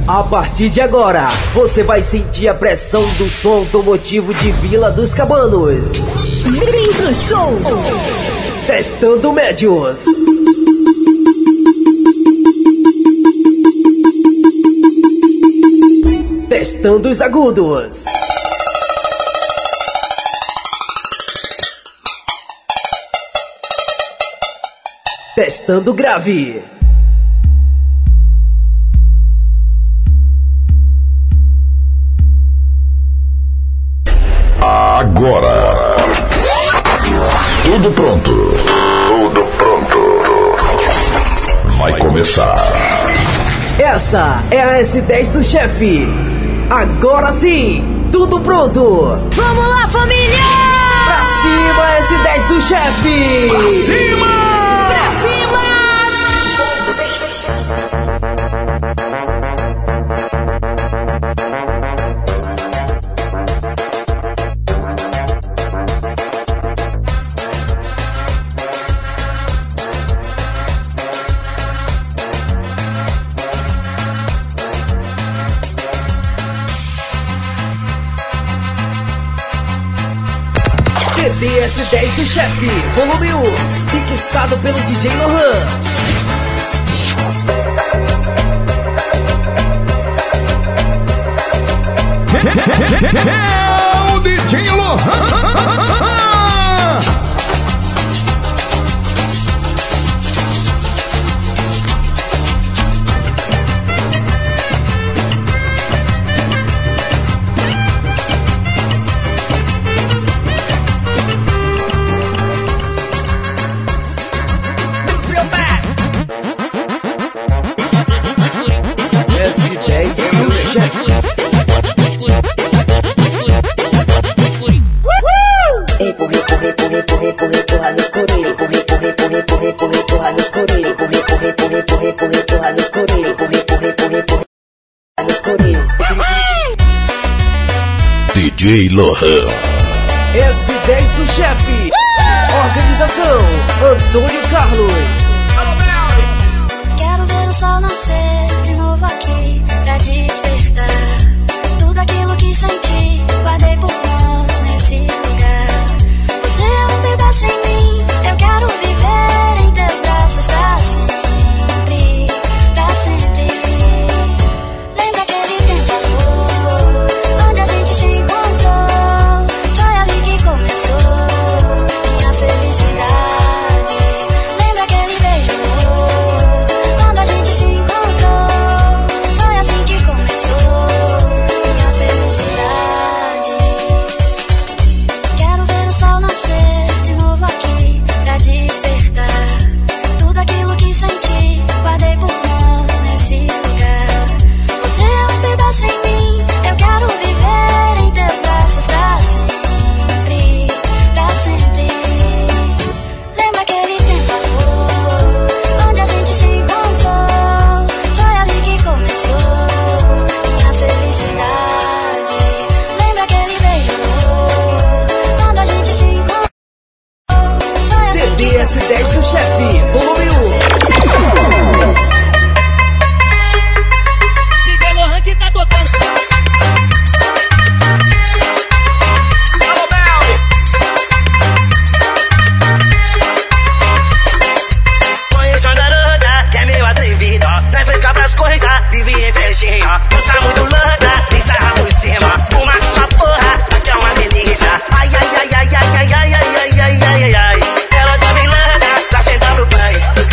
A partir de agora, você vai sentir a pressão do som automotivo de Vila dos Cabanos. Dentro Show. Testando médios. Testando os agudos. Testando grave. Agora. Tudo pronto. Tudo pronto. Vai começar. Essa é a S10 do chefe. Agora sim, tudo pronto. Vamos lá, família! Pra cima, S10 do chefe. Pra cima! S10 do chefe, volume 1, mixado pelo DJ Lohan. É o DJ Lohan. DJ Lohan. S10 do chefe. Organização Antônio Carlos. Quero ver o sol nascer de novo aqui pra despertar tudo aquilo que senti, guardei por nós nesse lugar. Você é um pedaço em mim, eu quero viver em teus braços pra sempre, pra sempre. Lembra aquele tempo, amor, onde a gente se encontrou? Foi ali que começou minha felicidade. Lembra aquele beijo, amor, quando a gente se encontrou? Foi assim que começou minha felicidade. Quero ver o sol nascer de novo aqui pra despertar tudo aquilo que senti, guardei por nós nesse lugar. Você é um pedaço em mim, eu quero viver em teus braços pra sempre, pra sempre. Lembra aquele tempo, amor, onde a gente se encontrou? Foi ali que começou minha felicidade. Lembra aquele beijo, amor, quando a gente se encontrou? Foi assim que S10 do chefe, volume 1. DJ Lohan que tá tocando. Alô, Bel! Conheço a garota que é meio atrevida, não é fresca pras coisas, vive em festinha. Dança muito louca, tem sarra por cima. Fuma com sua porra, que é uma delícia. Ai, ai, ai, ai, ai, ai, ai, ai, ai, ai, ai, ai, ai. Ela tá bem louca, tá sentar no pai.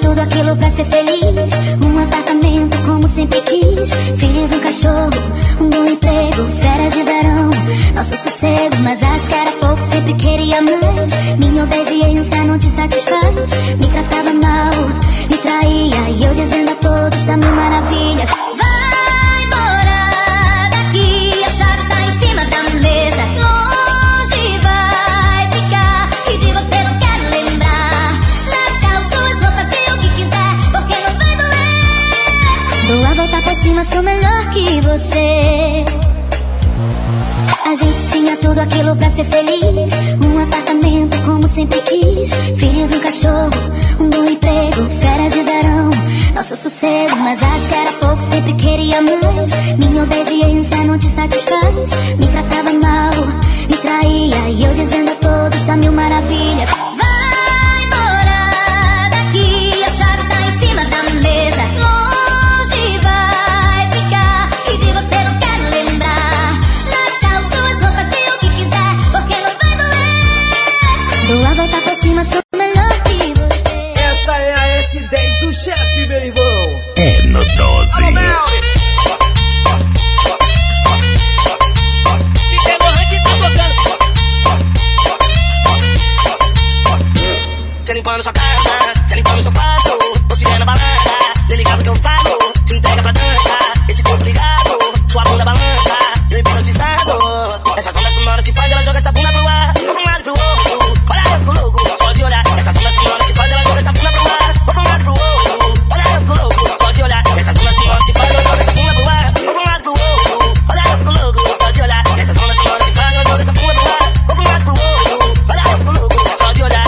tudo aquilo pra ser feliz. Um apartamento como sempre quis. Fiz um cachorro, um bom emprego, férias de verão, nosso sossego. Mas acho que era pouco, sempre queria mais. Minha obediência não te satisfaz. Me tratava mal, me traía, e eu dizendo a todos da mil maravilhas. Vai embora daqui, a chave tá em cima da mesa. Longe vai ficar, e de você não quero lembrar. Natal, suas roupas e o que quiser, porque não vai doer. Dou a volta por cima, sou melhor que você. A gente tinha tudo aquilo pra ser feliz. Um apartamento como sempre quis. Fiz um cachorro, um bom emprego, férias de verão, nosso sossego. Mas acho que era pouco, sempre queria mais. Minha obediência não te satisfaz. Me tratava mal, me traía, e eu dizendo a todos da mil maravilhas. Vai embora daqui, a chave tá em cima da mesa. Longe vai ficar, e de você não quero lembrar. Natal, suas roupas e o que quiser, porque não vai doer. Dou a volta por cima, sou melhor que você. Essa é a S10 do chefe, meu irmão. É no 12. Cê limpando sua casa, cê limpando seu quarto, você é na balada, nem ligado que eu falo, te entrega pra dança, esse corpo ligado, sua bunda balança, eu hipnotizado. Essas ondas sonoras que faz ela jogar essa bunda pro ar, vou pra um lado e pro outro, olha eu fico louco, só de olhar. Essas ondas sonoras que faz ela jogar essa bunda pro ar, vou pra um lado e pro outro, olha eu fico louco, só de olhar. Essas ondas sonoras que faz ela jogar essa bunda pro ar, vou pra um lado e pro outro, olha eu fico louco, só de olhar. Essas ondas sonoras que faz ela jogar essa bunda pro ar, vou pra um lado e pro outro, olha eu fico louco, só de olhar.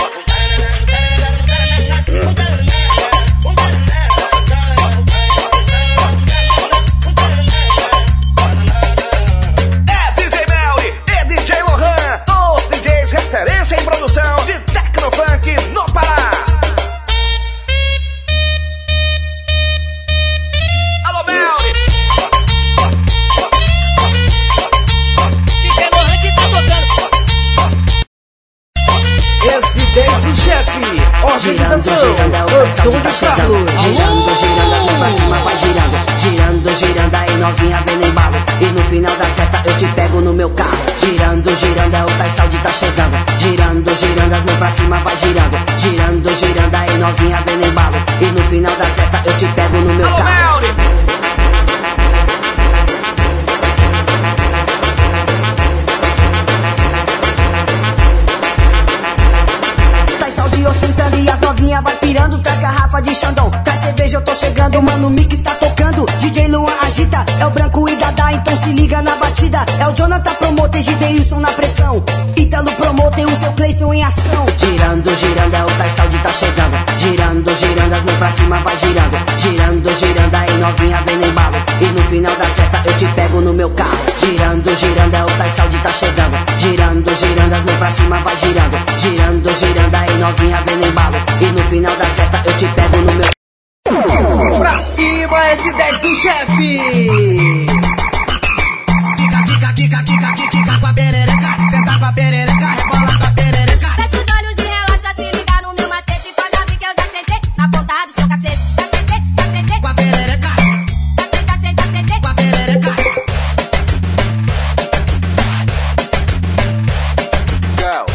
Referência em produção de Tecnofunk no Pará. Alô, Melly! DJ Lohan que tá tocando. S10 do chefe. Organização Antônio Carlos. Girando, girando, as mãos pra cima, vai girando. Girando, girando, aí novinha vem no embalo. E no final da festa eu te pego no meu carro. Girando, girando, é o Tais Saúde tá chegando. Girando, girando, as mãos pra cima, vai girando. Girando, girando, aí novinha vem no embalo. E no final da festa eu te pego no meu carro. Tais Saúde ostentando e as novinhas vai pirando. Traz garrafa de Xandão, traz cerveja, eu tô chegando. Mano, o mix tá tocando, DJ Luan agita. É o Branco e Dada, então se liga na batida. É o Jonathan Promoter, Gideilson na pressão. Ítalo Promoter, o seu Cleison em ação. Girando, girando, é o Tais Saúde tá chegando. Girando, girando, as mãos pra cima vai girando. Girando, girando, aí novinha vem no embalo. E no final da festa eu te pego no meu carro. Girando, girando, é o Tais Saúde tá chegando. Girando, girando, as mãos pra cima vai girando. Girando, girando, aí novinha vem no embalo. E no final da festa eu te pego no meu. Pra cima, S10 do chefe. Kika, kika, kika, kika, kika com a perereca. Senta com a perereca, rebola com a perereca. Fecha os olhos e relaxa, se liga no meu macete. Pode abrir que eu já sentei na ponta do seu cacete. Já sentei Com a perereca. Já sentei Com a perereca. Go.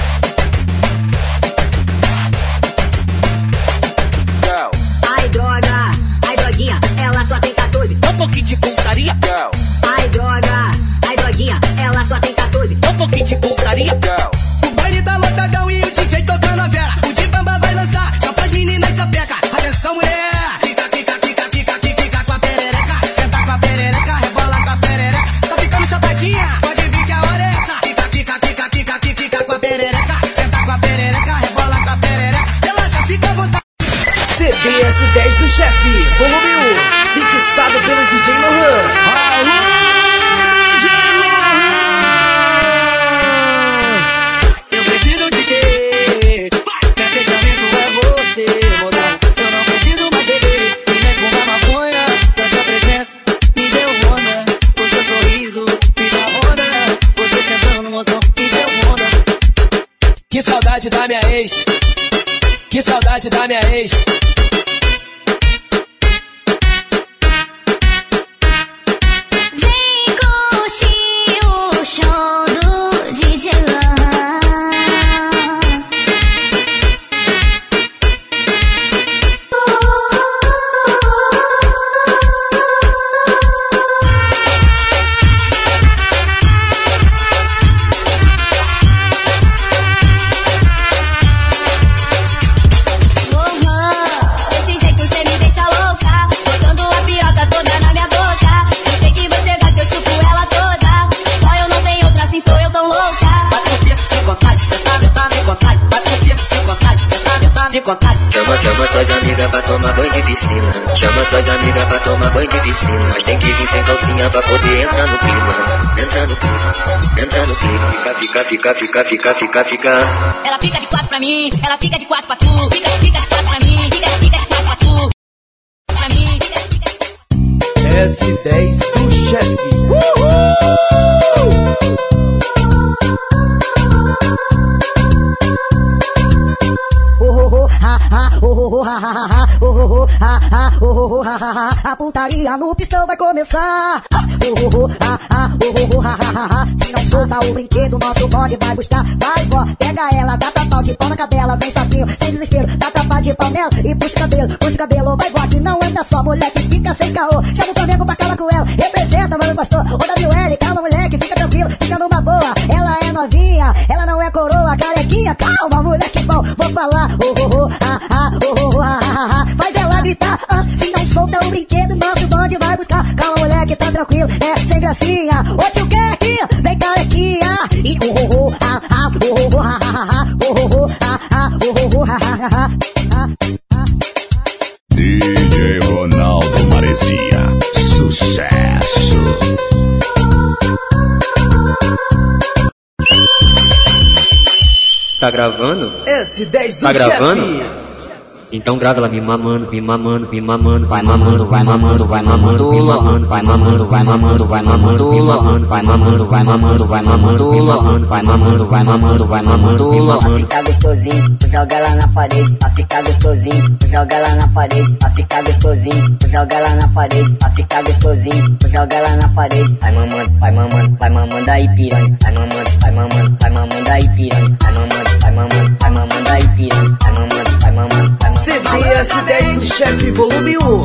Go. Ai droga, ai droguinha, ela só tem 14. Um pouquinho de putaria, Go. Ai droga, ai droguinha, ela só tem 14. um pouquinho de putaria. Go. O baile tá lotadão e o DJ tocando a vera. O de bamba vai lançar, só pras meninas sapeca. Atenção, mulher. Kika, kika, kika, kika, kika com a perereca. Senta com a perereca, rebola com a perereca. Tá ficando chapadinha, pode vir que a hora é essa. Kika, kika, kika, kika, kika com a perereca. Senta com a perereca, rebola com a perereca. Relaxa, fica à vontade. CDS10 do chefe, volume 1, mixado pelo DJ Lohan. Eu preciso de quê? Quer fechamento é você, moça. Eu não preciso mais beber, nem fumar maconha. Com essa presença me deu onda. Com seu sorriso me dá onda. Você sentando no mozão me deu onda. Que saudade da minha ex. Que saudade da minha ex. Chama suas amigas pra tomar banho de piscina. Chama suas amigas pra tomar banho de piscina. Mas tem que vir sem calcinha pra poder entrar no clima. Entra no clima, entra no clima. Fica. Ela fica de 4 pra mim, ela fica de 4 pra tu. Fica de 4 pra mim, fica de 4 pra tu. Pra mim, S10 do chefe. A putaria no pistão vai começar. Se não soltar o brinquedo, nosso bonde vai buscar. Vai, vó, pega ela, dá tapau de pau na cadela. Vem sapinho, sem desespero, dá tapa de pau nela e puxa o cabelo. Vai, vó, que não anda só, moleque, fica sem caô. Chama o Flamengo pra calar com ela, representa, mano, pastor. Ô, WL, calma, moleque, fica tranquilo, fica numa boa. Ela é novinha, ela não é coroa, carequinha. Calma, moleque bom, vou falar. Faz ela gritar, se não solta o brinquedo, nosso bonde vai buscar. Calma, moleque, tá tranquilo, é sem gracinha. Ô, tio Keck, vem carequinha. E DJ Ronaldo Maresia, sucesso. Tá gravando? S10 do tá gravando? chefe. Então grava ela me mamando. Vai mamando, vai mamando, vai mamando, vai mamando, vai mamando, vai mamando, vai mamando, vai mamando, vai mamando, vai mamando, vai mamando, vai mamando. Pra ficar gostosinho, joga ela na parede. Pra ficar gostosinho, joga ela na parede. Pra ficar gostosinho, joga ela na parede. Pra ficar gostosinho, joga ela na parede. Vai mamando, vai mamando, vai mamando aí piranha. Vai mamando, vai mamando, vai mamando aí piranha. Vai mamando, vai mamando, vai mamando aí piranha. Vai mamando, vai mamando, vai mamando. CD S10 do chefe, volume 1.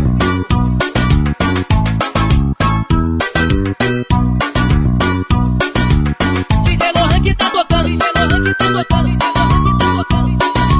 DJ Lohan que tá tocando, DJ Lohan que tá tocando, DJ Lohan que tá tocando.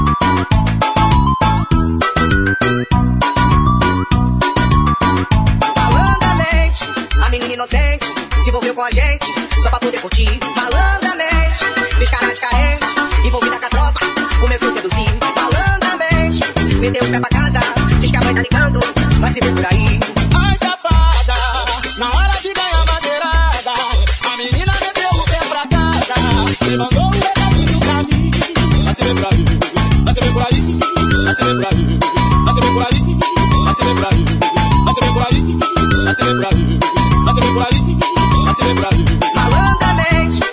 Malandramente, a menina inocente se envolveu com a gente só pra poder curtir. Malandramente, fez cara de carente, envolvida com a tropa, começou a seduzir. Malandramente, meteu o pé pra casa, diz que a mãe tá ligando, vai se ver por aí. Ai, safada, na hora de ganhar madeirada, a menina meteu o pé pra casa e mandou um recadinho pra mim. Vai se ver por aí, vai se ver por aí, vai se ver por aí, vai se ver por aí, vai se ver por aí, vai se ver por aí, vai se ver por aí, vai se ver por aí, vai se ver por aí. Malandramente.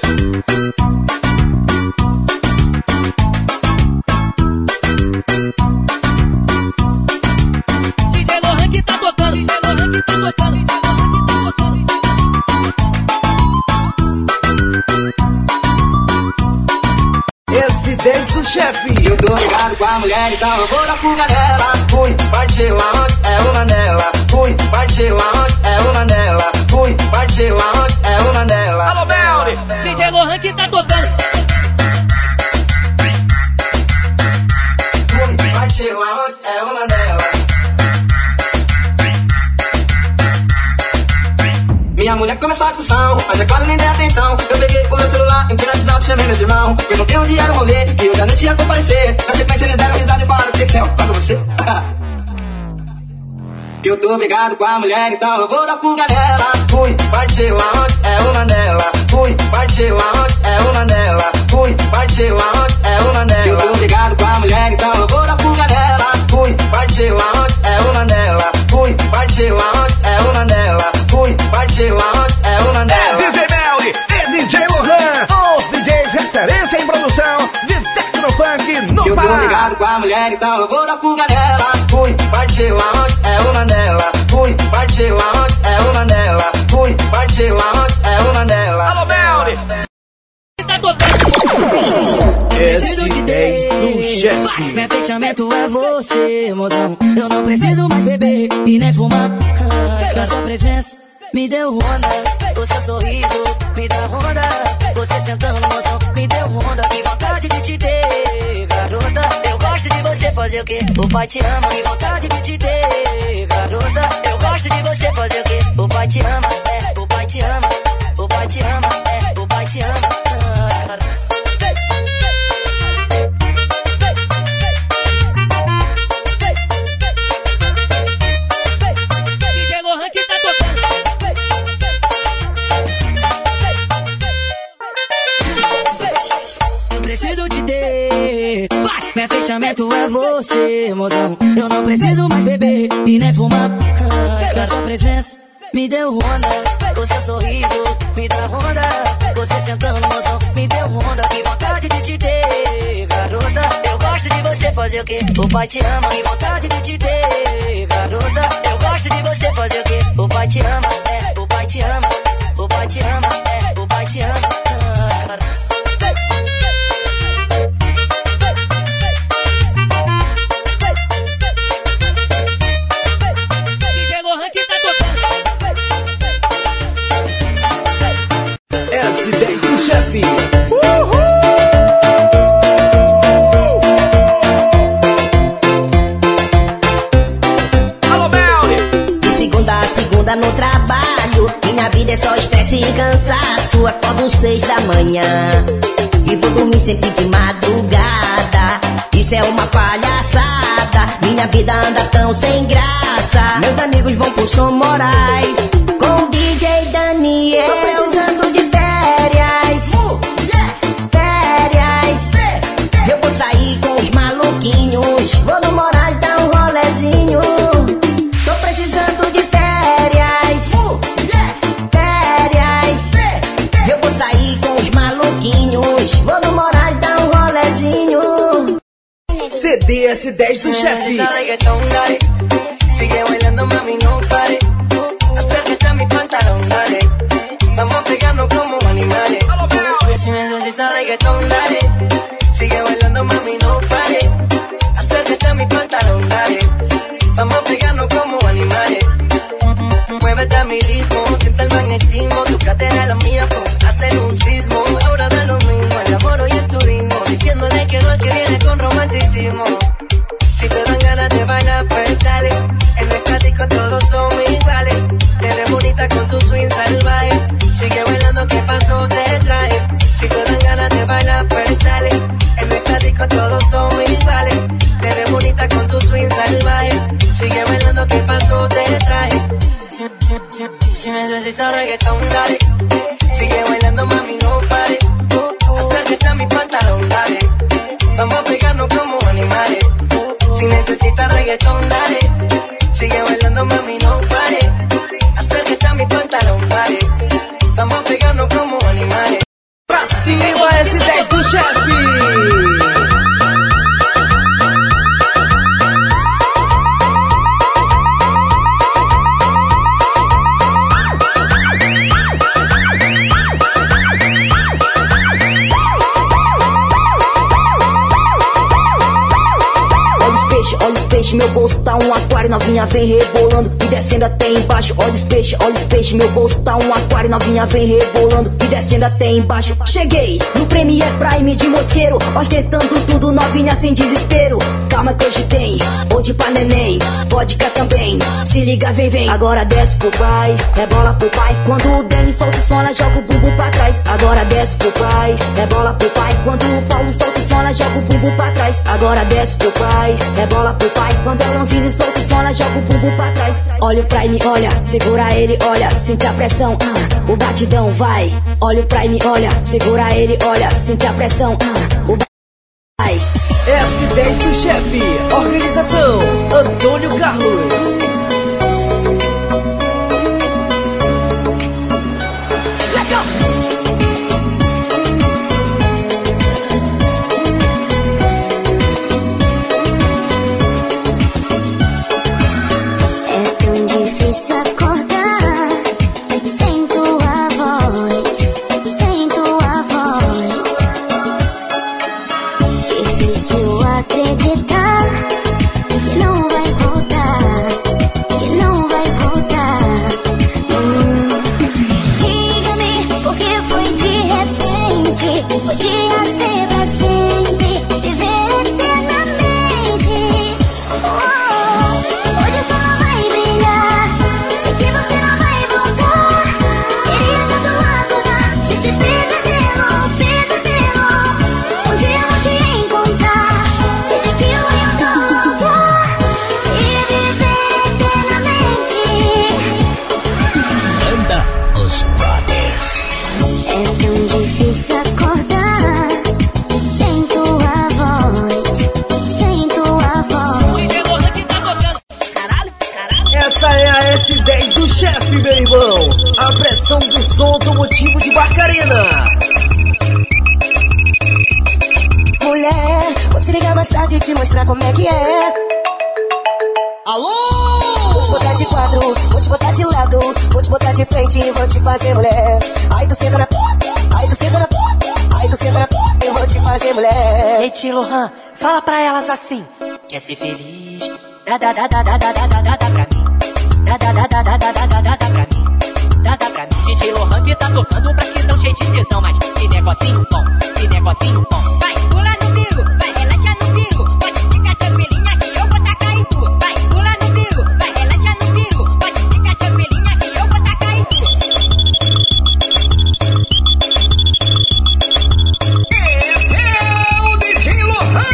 DJ Lohan que tá tocando, DJ Lohan que tá tocando, DJ Lohan que tá tocando. S10 do chefe. Eu tô ligado com a mulher, então eu vou dar fuga nela. Fui, partiu aonde? É uma dela. Fui, partiu aonde? É uma dela. Fui, partiu aonde? É uma dela. Alô, Melly! DJ Lohan que tá tocando. Fui, partiu aonde? É uma dela. Minha mulher começou a discussão, mas é claro, nem dei atenção. Eu peguei o meu celular, entrei no WhatsApp, chamei meus irmãos. Perguntei onde era o rolê, e eu já não tinha comparecer. Na sequência eles deram risada e falaram que é pra você. Que eu tô brigado com a mulher, então eu vou dar fuga nela. Fui, partiu aonde? É uma dela. Fui, partiu aonde? É uma dela. Fui, partiu aonde? É uma dela. Que eu tô brigado com a mulher, então eu vou dar fuga nela. Fui, partiu aonde? É uma dela. Fui, partiu aonde? É uma dela. Fui, partiu aonde? É uma dela. É DJ Melly e DJ Lohan, os DJs referência em produção de Tecnofunk no Eu tô Pará. ligado com a mulher, então eu vou dar fuga nela. Fui, partiu aonde? É uma dela. Fui, partiu aonde? É uma dela. Fui, partiu aonde? É uma dela. Alô, Melly! Tá tocando. S10 do chefe. Meu fechamento é você, mozão. Eu não preciso mais beber e nem fumar. A sua presença me deu onda. O seu sorriso me dá onda. Você sentando no mozão me deu onda. Que vontade de te ter, garota. Eu gosto de você fazer o quê? O pai te ama. Que vontade de te ter, garota. Eu gosto de você fazer o quê? O pai te ama, o pai te ama. O pai te ama, o pai te ama. você, mozão. Eu não preciso mais beber e nem fumar. A sua presença me deu onda. O seu sorriso me dá onda. Você sentando, mozão, me deu onda. Que vontade de te ter, garota. Eu gosto de você fazer o quê? O pai te ama. Que vontade de te ter, garota. Eu gosto de você fazer o quê? O pai te ama, o pai te ama. O pai te ama, o pai te ama. DJ Lohan que tá tocando. S10 do chefe. Segunda no trabalho, minha vida é só estresse e cansaço. Acordo 6 da manhã e vou dormir sempre de madrugada. Isso é uma palhaçada, minha vida anda tão sem graça. Meus amigos vão pro Som Moraes com DJ Daniel. Tô precisando de férias, férias. Eu vou sair com os maluquinhos, vou no Moraes dar um rolezinho. Tô precisando de férias, férias. Eu vou sair com os maluquinhos, vou no Moraes dar um rolezinho. CD S10 do chefe. Sigue bailando, mami, no pare. Acércate a mi pantalón, dale. Vamos a pegarnos como animales. Si necesitas reggaetón, dale. Sigue bailando, mami, no pare. Acércate a mi pantalón, dale. Vamos a pegarnos como animales. Muévete a mi ritmo, siente el magnetismo. Tu cadera es la mía, pues hacer un sismo. Ahora da lo mismo, el amor y el turismo. Diciéndole que no es que viene con romanticismo. Si te dan ganas de bailar, pues dale. En el estático todos son iguales. Te ves bonita con tu swing salvaje. Sigue bailando, ¿qué pasó? Te traje. Si te dan ganas de bailar, pues dale. En el estático todos son iguales. Te ves bonita con tu swing salvaje. Sigue bailando, ¿qué pasó? Te traje. Si necesitas reggaetón, dale. Sigue bailando, mami, no pare. Acércate a mi pantalón, dale. Vamos a pegarnos como animales. Si necesitas reggaetón, dale. Sigue bailando, mami, no pare. Acércate a mi pantalón, dale. Vamos a pegarnos como animales. Pra cima, S10 do chefe. Meu bolso tá um aquário, novinha vem rebolando e descendo até embaixo. Olha os peixes, meu bolso tá um aquário, novinha vem rebolando e descendo até embaixo. Cheguei no Premier Prime de Mosqueiro, ostentando tudo, novinha sem desespero. Calma que hoje tem, onde pra neném, vodka também. Se liga, vem. Agora desce pro pai, rebola pro pai. Quando o Denis solta o som, ela joga o bumbum pra trás. Agora desce pro pai, rebola pro pai. Quando o Paulo solta o som, ela joga o bumbum pra trás. Agora desce pro pai, rebola pro pai. Quando é Lonzinho solta o som, ela joga o bumbum pra trás. Olha o Prime, olha, segura ele, olha, sente a pressão, o batidão vai. Olha o Prime, olha, segura ele, olha, sente a pressão, o batidão vai. S10 do chefe, organização Antônio Carlos. Acreditar que não vai voltar. a S10 do chefe, meu irmão. A pressão do som automotivo de Barcarena. Mulher, vou te ligar mais tarde e te mostrar como é que é. Alô! Vou te botar de quatro, vou te botar de lado, vou te botar de frente e vou te fazer mulher. Ai, tu senta na ai, tu senta na ai, tu senta na eu vou te fazer mulher. Ei, Tio Lohan, fala pra elas assim. Quer ser feliz? Dá pra mim. Dá pra mim. Dá pra mim. DJ Lohan que tá tocando pras que tão cheio de tesão. Mas que negocinho bom, que negocinho bom. Vai, pula no bico, vai, relaxa no bico. Pode ficar tranquilinha que eu vou tacar em tu. Vai, pula no bico, vai, relaxa no bico. Pode ficar tranquilinha que eu vou tacar em tu. É o DJ Lohan.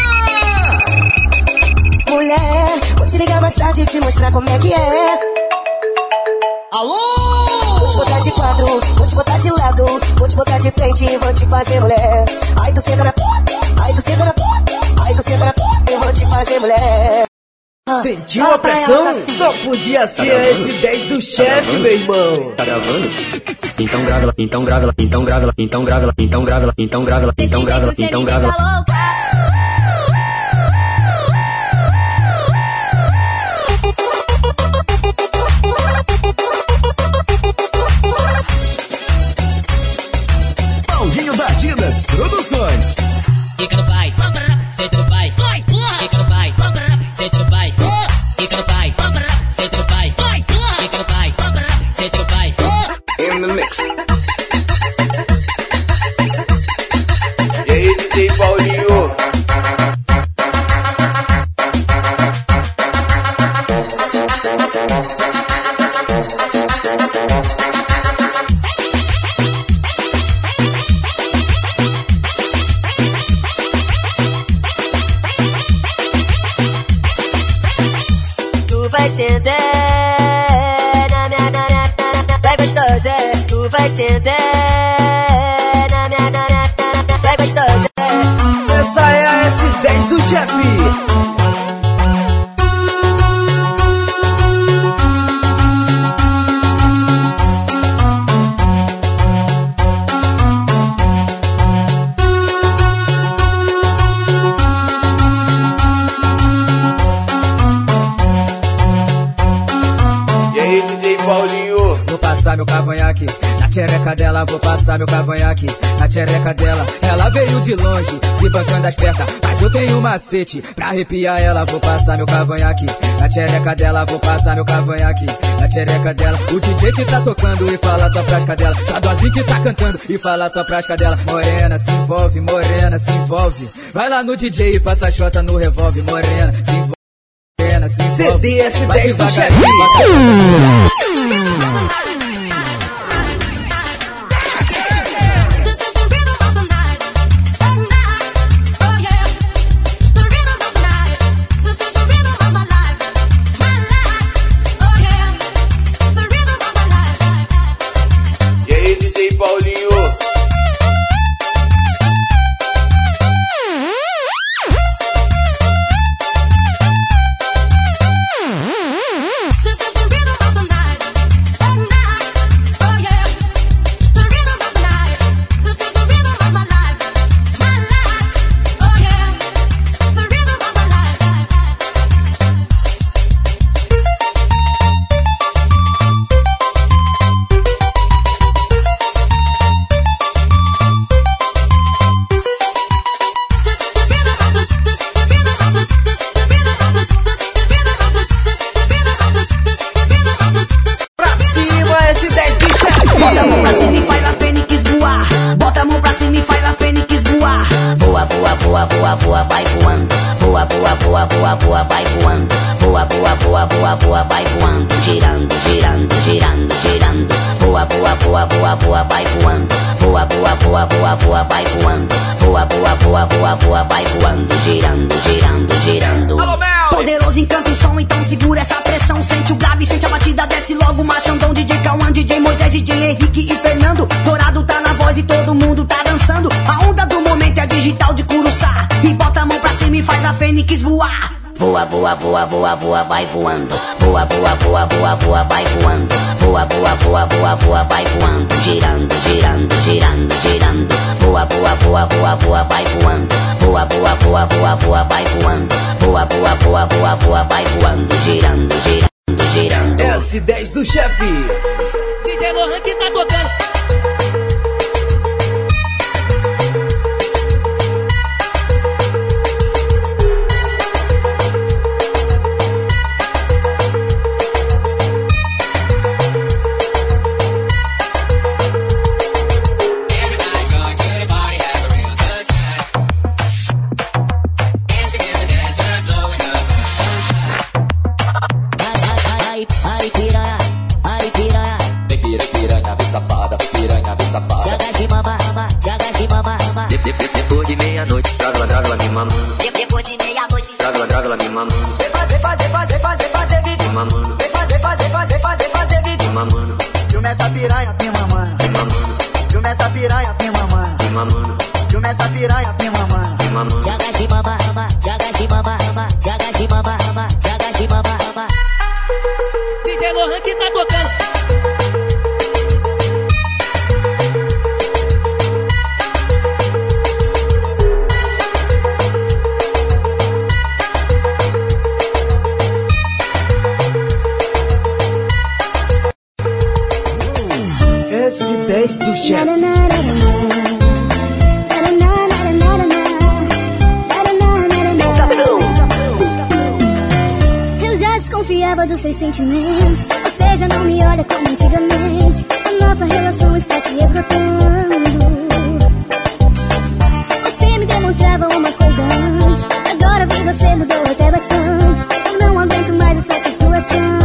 Mulher, vou te ligar mais tarde e te mostrar como é que é. Alô! Vou te botar de quatro, vou te botar de lado, vou te botar de frente e vou te fazer mulher. Ai, tu senta na ai, tu senta na ai, tu senta na eu vou te fazer mulher. Sentiu a pressão? Só podia ser a S10 do chefe, meu irmão. Tá gravando? Então grava, então grava, então grava, então grava, então grava, então grava, então grava, então grava. Paulinho da Adidas Produções. Fica no pai, senta no pai. Fica no pai, senta no pai. Fica no pai, senta no pai. Fica no pai, senta no pai. In the mix. E aí, DJ Paulinho? Tu vai sentar na minha vai gostosa. Tu vai sentar na minha vai gostosa. Essa é a S10 do chefe. E aí, DJ Paulinho? Vou passar meu cavanhaque na tchereca dela, vou passar meu cavanhaque na tchereca dela. Ela veio de longe, se bancando as pernas, mas eu tenho um macete pra arrepiar ela. Vou passar meu cavanhaque na tchereca dela, vou passar meu cavanhaque na tchereca dela. O DJ que tá tocando e fala só pras cadelas, a dozinha que tá cantando e fala só pras cadelas. Morena se envolve, morena se envolve. Vai lá no DJ e passa a chota no revólver. Morena se envolve. CD S10 do chefe. E aí, DJ Paulinho? Pra cima, S10 do chefe. Bota a mão pra cima e faz a fênix voar. Bota a mão pra cima e faz a fênix voar. Voa, voa, voa, voa, voa, vai voando. Voa, voa, voa, voa, voa, vai voando. Voa, voa, voa, voa, voa, vai voando. Girando, girando, girando, girando. Voa, voa, voa, voa, voa, vai voando. Voa, voa, voa, voa, voa, vai voando. Voa, voa, voa, voa, voa, vai voando. Girando, girando, girando. Poderoso encanto e som, então segura essa pressão. Sente o grave, sente a batida, desce logo o machandão. DJ Cauã, DJ Moisés, DJ Henrique e Fernando. Dourado tá na voz e todo mundo tá dançando. A onda do momento é digital de Curuçá. E bota a mão pra cima e faz a fênix voar. Voa, voa, voa, voa, voa, vai voando. Voa, voa, voa, voa, voa, vai voando. Voa, voa, voa, voa, voa, vai voando. Girando, girando, girando, girando. Voa, voa, voa, voa, voa, vai voando. Voa, voa, voa, voa, voa, vai voando. Voa, voa, voa, voa, voa, vai voando. Girando, girando, girando. S10 do chefe. DJ Lohan que tá tocando. Depois de meia-noite, Drácula me mamando. Depois de meia-noite, Drácula me mamando. Vem fazer vídeo. Me mamando. Vem fazer vídeo. Me mamando. Filma essa piranha, me mamando. Me mamando. Filma essa piranha, me mamando. Me mamando. Filma essa piranha, me mamando. Me mamando. Joga chibaba, joga chibaba, joga chibaba, joga chibaba. DJ Lohan que tá tocando. S10 do chefe. Eu já desconfiava dos seus sentimentos. Você já não me olha como antigamente. A nossa relação está se esgotando. Você me demonstrava uma coisa antes. Agora vi você mudou até bastante. Eu não aguento mais essa situação.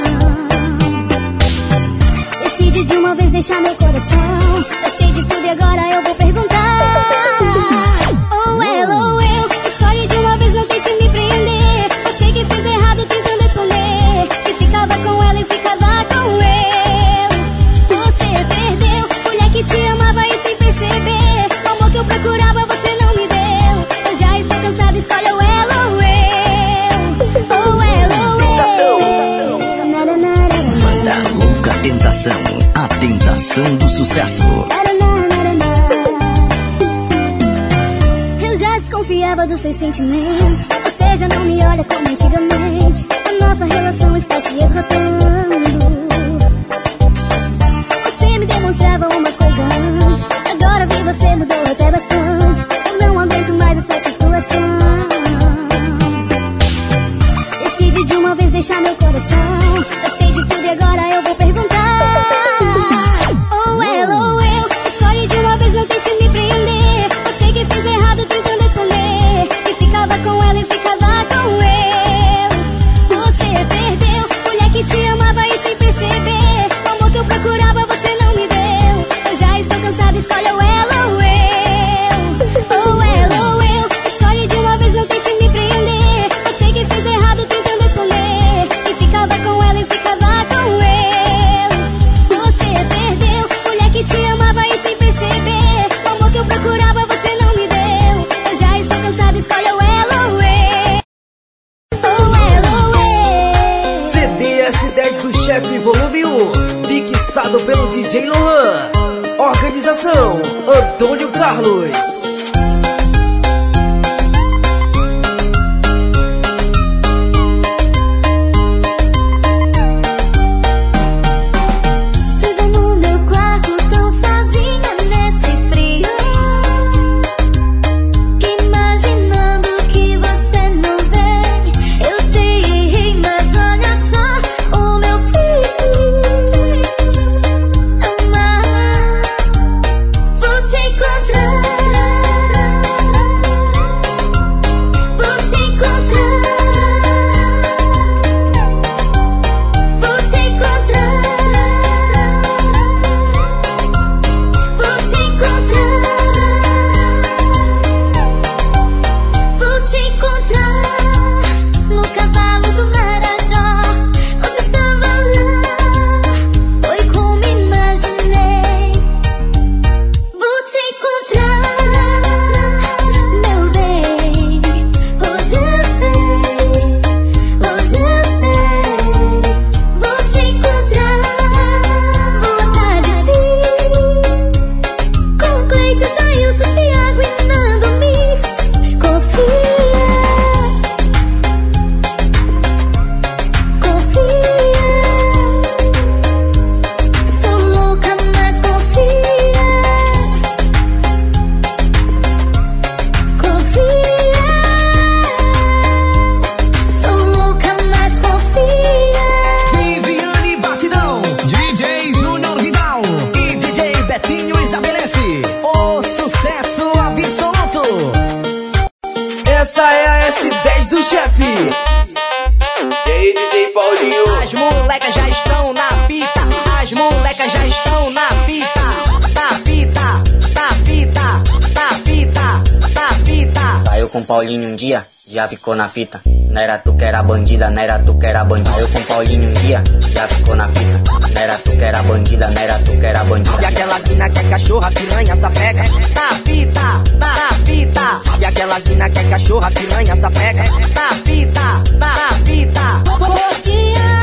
Decide de uma vez deixar meu coração. Eu sei de tudo e agora eu vou perguntar. Ou ela ou eu. Escolhe de uma vez, não tente me prender. Eu sei que fiz errado tentando esconder. Que ficava com ela e ficava com eu. Você perdeu. Mulher que te amava e sem perceber. O amor que eu procurava você não me deu. Eu já estou cansada, escolhe ou ela ou eu. Ou ela ou eu. Banda Louca Tentação, a tentação do sucesso. Eu já desconfiava dos seus sentimentos. Você já não me olha como antigamente. A nossa relação está se esgotando. Você me demonstrava uma coisa antes. Agora vi você mudou até bastante. Eu não aguento mais essa situação. Decide de uma vez deixar meu coração. Eu sei de tudo e agora eu vou perguntar. Ou ela ou eu. Escolhe de uma vez, não tente me prender. Eu sei que fiz errado tentando esconder. Que ficava com ela e ficava com eu. Você perdeu. Mulher que te amava e sem perceber. O amor que eu procurava você não me deu. Eu já estou cansada, escolhe ou ela ou eu. Ou ela ou eu. Escolhe de uma vez, não tente me prender. Eu sei que fiz errado tentando esconder. Que ficava com ela e ficava com eu. Você perdeu. Mulher que te amava e sem perceber. O amor que eu procurava você não me deu. Eu já estou cansada, escolhe ou ela ou eu. Ou ela ou eu. CD S10 do chefe volume 1. Mixado pelo DJ Lohan. Organização Antônio Carlos. Presa no meu quarto, tão sozinha nesse frio. Imaginando que você não vem. Eu sei, mas olha só o meu filho. Amar, vou te encontrar. com Paulinho um dia, já ficou na fita. Não era tu que era bandida, não era tu que era bandida. Eu com Paulinho um dia, já ficou na fita. Não era tu que era bandida, não era tu que era bandida. E aquelas mina que é cachorra, piranha, sapeca. Na fita, na fita. E aquelas mina que é cachorra, piranha, sapeca. Na fita, na fita. Gordinha,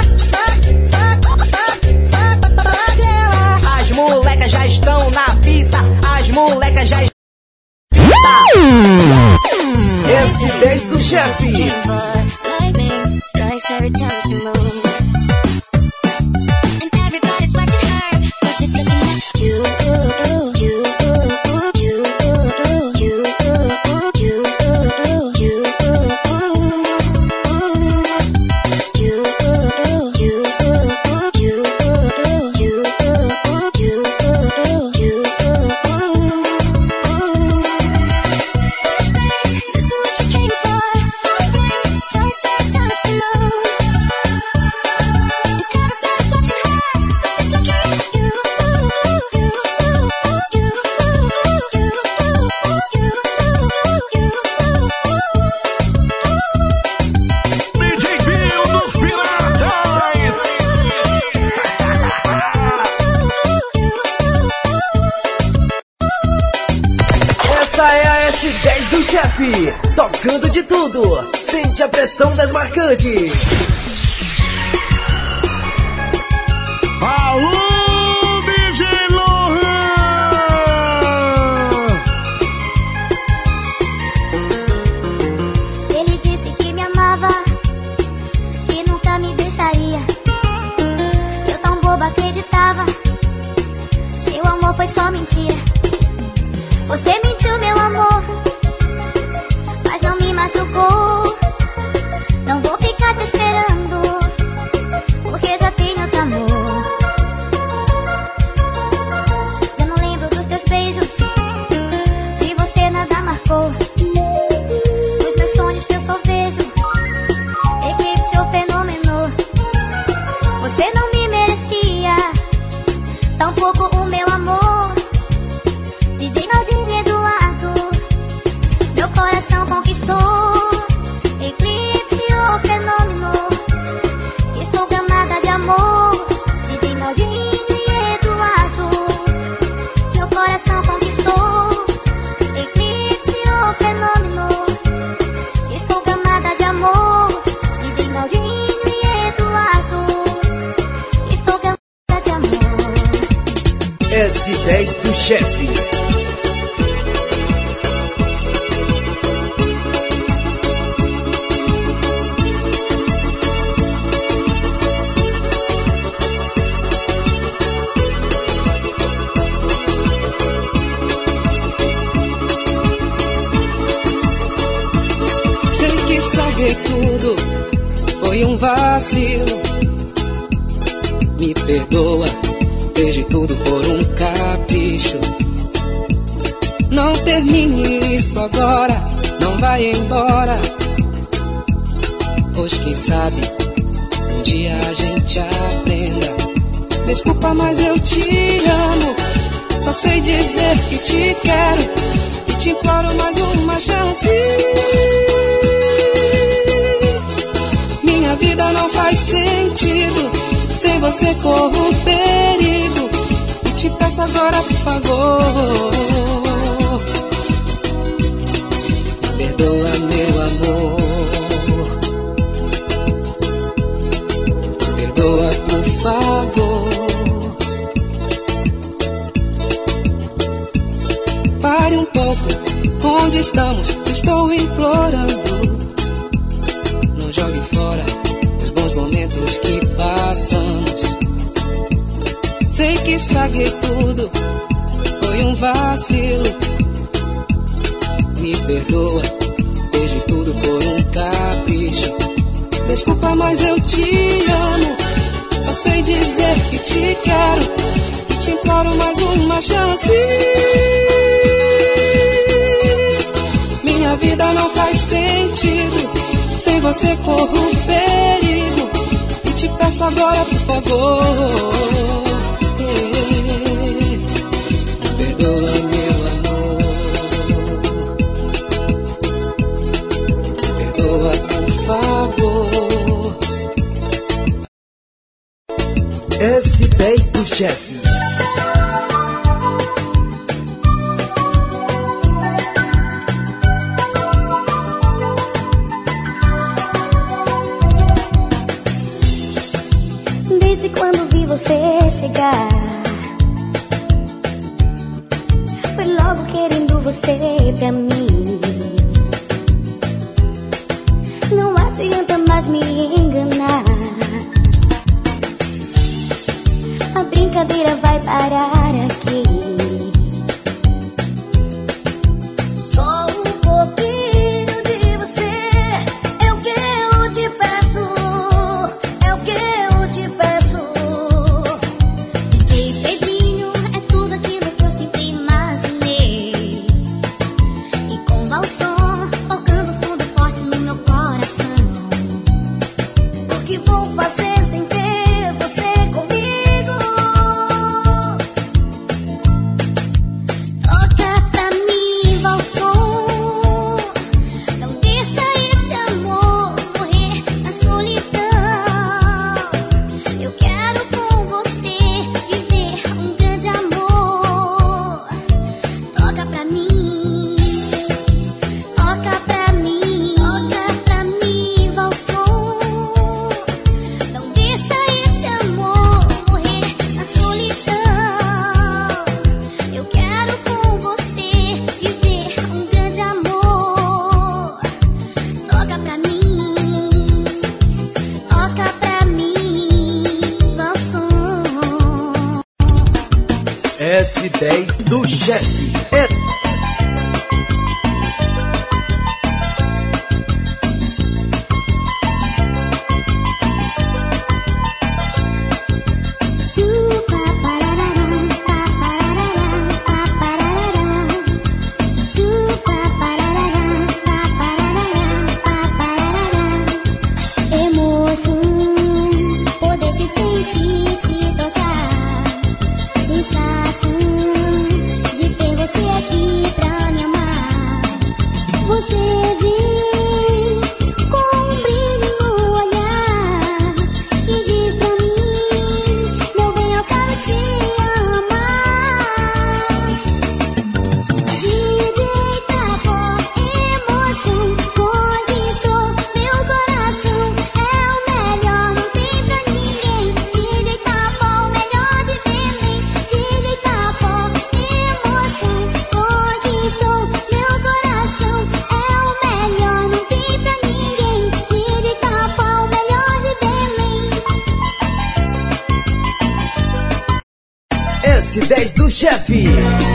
as molecas já estão na fita. As molecas já estão. S10 do chefe. Strikes every time she moves, and everybody's watching her. She's looking at you, you, you, you, S10 do chefe, tocando de tudo, sente a pressão das marcantes. Alô, DJ Lohan! Ele disse que me amava, que nunca me deixaria. Eu tão boba acreditava, seu amor foi só mentira. Você mentiu, meu amor, mas não me machucou. Não vou ficar te esperando, porque já tenho outro amor. Já não lembro dos teus beijos, de você nada marcou. Nos meus sonhos que eu só vejo eclipse ou fenômeno. Você não me merecia, tampouco o meu amor. DJ Maldinho Eduardo, meu coração conquistou. Eclipse ou fenômeno, estou gamada de amor. DJ Maldinho e Eduardo, meu coração conquistou. Eclipse ou fenômeno, estou gamada de amor. DJ Maldinho e Eduardo, estou gamada de amor. S10 do chefe. Tudo foi um vacilo. Me perdoa, perdi tudo por um capricho. Não termine isso agora, não vai embora, pois quem sabe um dia a gente aprenda. Desculpa, mas eu te amo, só sei dizer que te quero e te imploro mais uma chance. Minha vida não faz sentido, sem você corro um perigo. E te peço agora, por favor, perdoa meu amor, perdoa por favor. Pare um pouco, onde estamos? Estou implorando. Não jogue fora os bons momentos que passamos. Sei que estraguei tudo, foi um vacilo. Me perdoa, perdi tudo por um capricho. Desculpa, mas eu te amo, só sei dizer que te quero e te imploro mais uma chance. Minha vida não faz sentido, sem você corro um perigo. E te peço agora, por favor, perdoa meu amor, S10 do chefe. Desde quando vi você chegar, foi logo querendo você pra mim. Não adianta mais me enganar, a brincadeira vai parar aqui. Só um pouquinho de você é o que eu te peço, é o que eu te peço. DJ Pedrinho é tudo aquilo que eu sempre imaginei, e com balsom tocando fundo forte no meu coração. O que vou fazer sem ter você comigo? Toca pra mim, balsom, não deixa esse amor morrer na solidão. Eu quero com você viver um grande amor. Toca pra mim, toca pra mim, balsom, não deixa esse amor morrer na solidão. Eu quero com você viver um grande amor. Toca pra mim, balsom. S10 do chefe. Emoção, poder te sentir, te tocar. Sensação de ter você aqui pra me amar. Você vem com um brilho no olhar e diz pra mim, meu bem, eu quero te amar. DJ Tapó, emoção, conquistou meu coração. É o melhor, não tem pra ninguém. DJ Tapó, o melhor de Belém. DJ Tapó, emoção, conquistou meu coração. É o melhor, não tem pra ninguém. DJ Tapó, o melhor de Belém. S10 do chefe.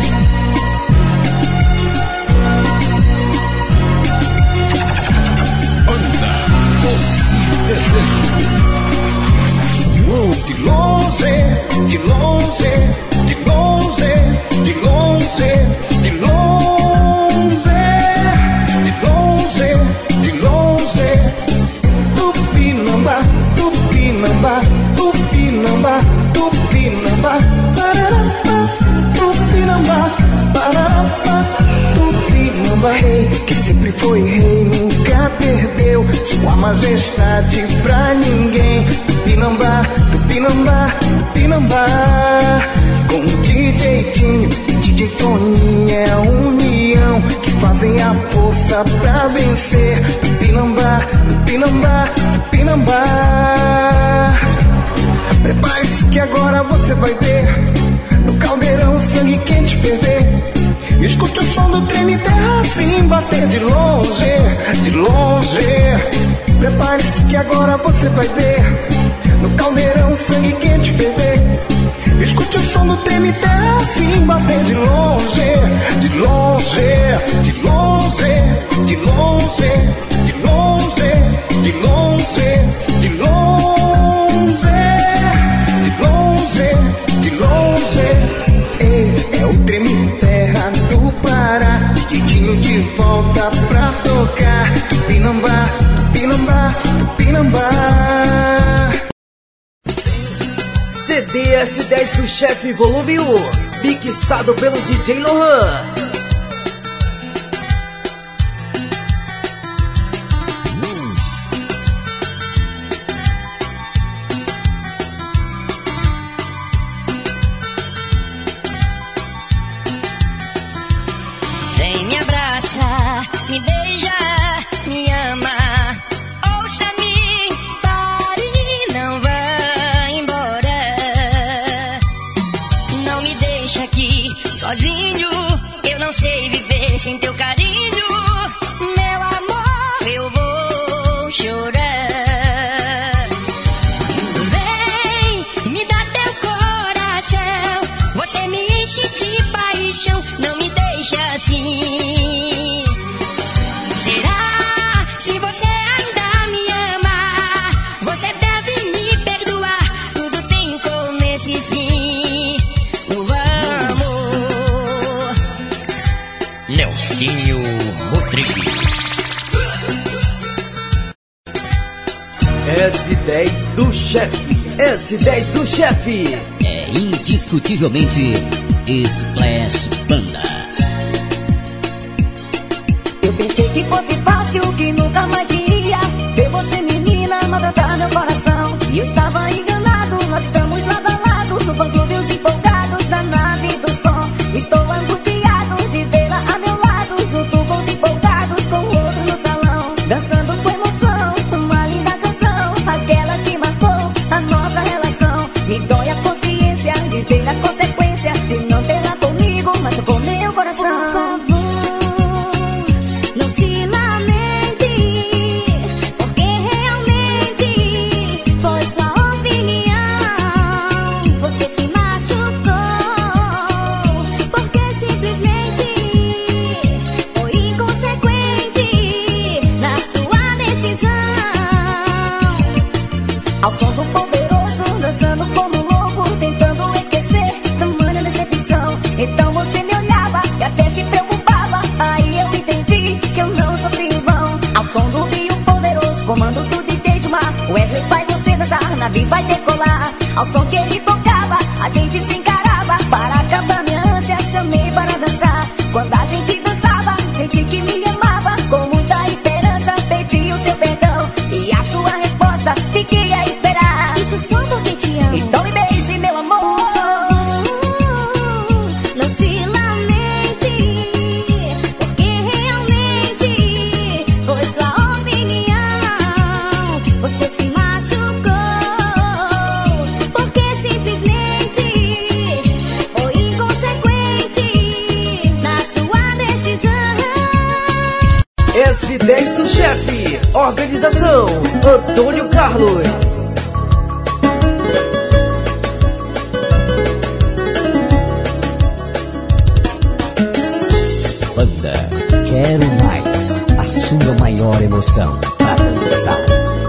De longe, de longe, de longe, de longe, de longe, de longe, de longe. Tupinambá, Tupinambá, Tupinambá, Tupinambá, pararapá, Tupinambá, pararapá, Tupinambá. Rei que sempre foi rei, nunca perdeu sua majestade pra ninguém. Tupinambá, Tupinambá, Tupinambá. Com DJ Tinho e DJ Toninho é a união que fazem a força pra vencer. Tupinambá, Tupinambá, Tupinambá. Prepare-se que agora você vai ver no caldeirão sangue quente ferver. Escute o som do trem terra assim bater de longe, de longe. Prepare-se que agora você vai ver no caldeirão sangue quente ferver. Escute o som do trem terra assim bater de longe, de longe, de longe, de longe, de longe, de longe, de longe, de longe, de longe. É o trem terra do Pará, Didinho de volta pra tocar. Tupinambá, Tupinambá, Tupinambá. CD S10 do chefe volume 1, mixado pelo DJ Lohan. me beija, me ama. Ouça-me, pare, não vá embora. Não me deixa aqui sozinho, eu não sei viver sem teu carinho. Meu amor, eu vou chorar. Vem, me dá teu coração, você me enche de paixão. Não me deixa assim. Será? Se você ainda me ama, você deve me perdoar. Tudo tem começo e fim. Vamos. Nelsinho Rodrigues. S10 do chefe. S10 do chefe. É indiscutivelmente Splash Banda. Eu pensei que fosse fácil, que nunca mais iria ver você, menina, maltratar meu coração. E eu estava enganado, nós estamos lado a lado no fã-clube, os empolgados da nave do som. Estou angustiado de vê-la a meu lado, junto com os empolgados, com o outro no salão, dançando com emoção, uma linda canção, aquela que marcou a nossa relação. Me dói a consciência de ter a consequência de não tê-la comigo, mas com meu coração. Não se lamente, porque realmente foi sua opinião. Você se machucou, porque simplesmente foi inconsequente na sua decisão. Ao som do poderoso, dançando como louco, tentando esquecer tamanha decepção. Então você me olhava e até se preocupava, aí eu entendi que eu não sofri em vão. Ao som do Rio Poderoso, comando do DJ Gilmar, Wesley vai você dançar, navio vai decolar. Ao som que ele tocava, a gente se encarava, para acabar minha ânsia, chamei para dançar. Quando a gente dançava, senti que me amava, com muita esperança, pedi o seu perdão. E a sua resposta, fiquei a esperar. Isso só porque te amo. Então me beije, meu amor. Não se lamente, porque realmente foi sua opinião. Você se machucou, porque simplesmente foi inconsequente na sua decisão. S10 do chefe. Organização Antônio Carlos. Banda Quero Mais, a sua maior emoção para dançar.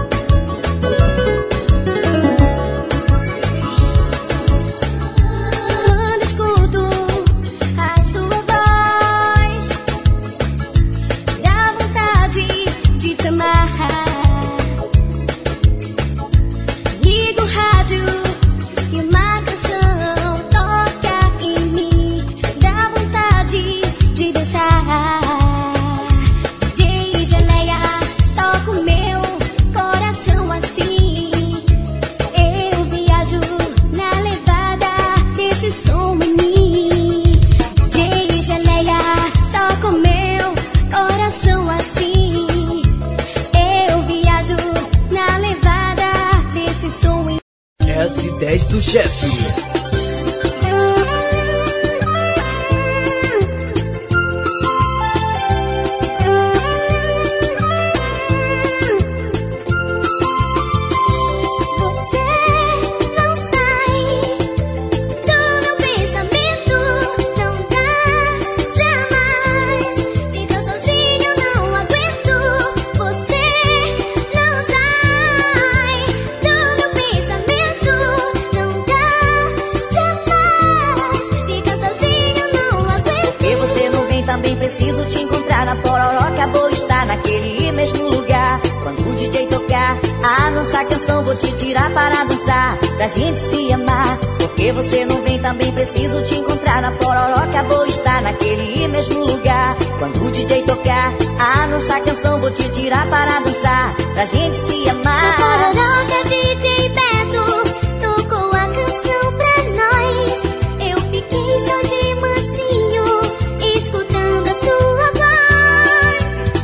Quando escuto a sua voz, dá vontade de te amar. Ligo o rádio e uma canção toca em mim, dá vontade de dançar. DJ Geleia, toca o meu coração assim. Eu viajo na levada desse som em mim. DJ Geleia, toca o meu coração assim. Eu viajo na levada desse som em mim. S10 do chefe. Você não sai do meu pensamento, não dá jamais. Fica sozinho, não aguento. Você não sai do meu pensamento, não dá jamais. Fica sozinho, não aguento. Porque você não vem também, preciso te encontrar na Pororoca. Vou estar naquele mesmo lugar. Quando o DJ tocar a nossa canção, vou te tirar para dançar, pra gente se amar. Porque você não vem também, preciso te encontrar na Pororoca. Vou estar naquele mesmo lugar. Quando o DJ tocar a nossa canção, vou te tirar para dançar, pra gente se amar. Pororoca, DJ Beto tocou a canção pra nós. Eu fiquei só de mansinho, escutando a sua voz.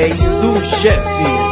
S10 do chefe.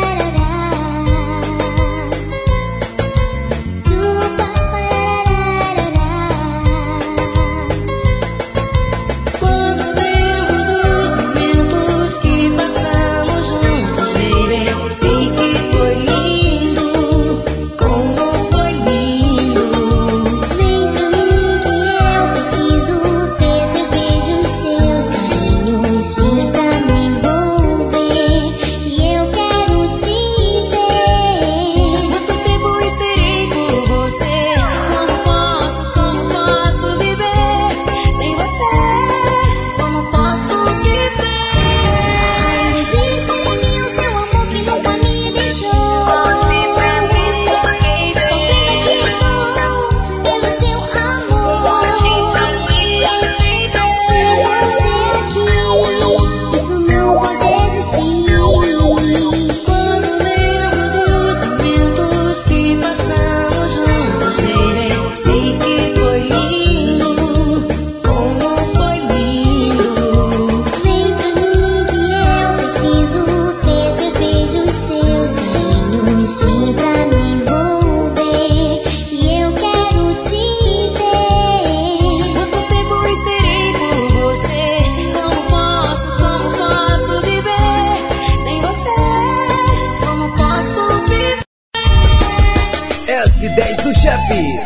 S10 do chefe.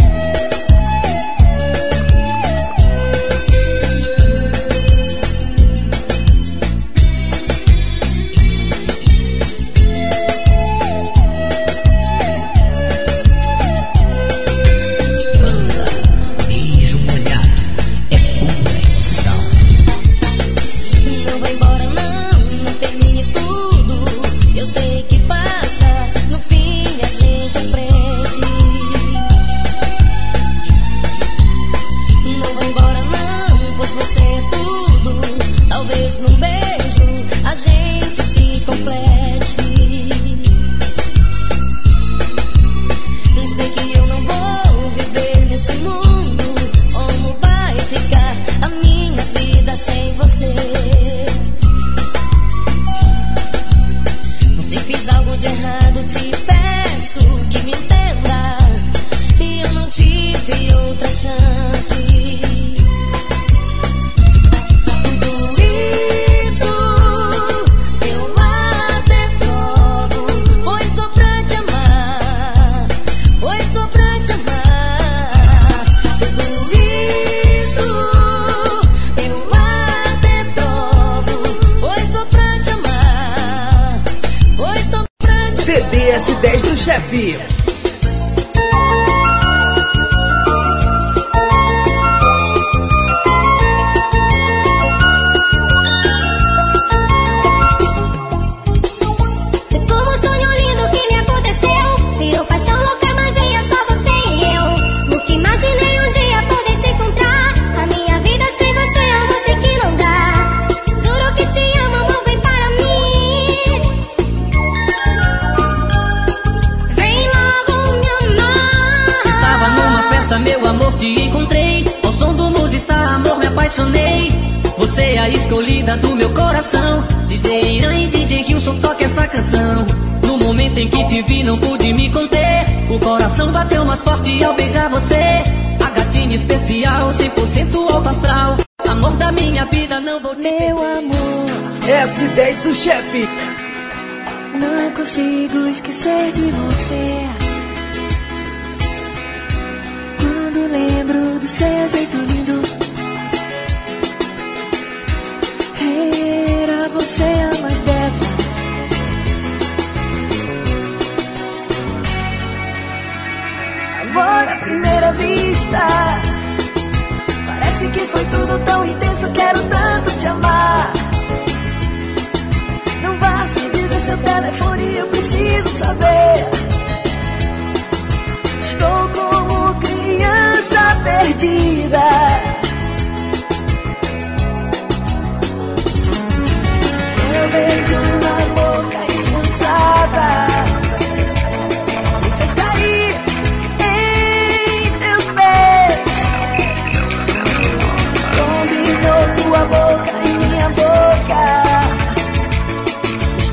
S10 do chefe. Você é a escolhida do meu coração. DJ Irã e DJ Hilson, toca essa canção. No momento em que te vi não pude me conter. O coração bateu mais forte ao beijar você. A gatinha especial, 100% alto astral. Amor da minha vida, não vou te perder. Meu amor, S10 do chefe. Não consigo esquecer de você. Quando lembro do seu jeito lindo. Era você a mais bela. Amor à primeira vista. Parece que foi tudo tão intenso. Quero tanto te amar. Não vá sem dizer seu telefone. Eu preciso saber. Estou como criança perdida. Eu beijo na boca insensata. Me fez cair em teus pés. Combinou tua boca e minha boca.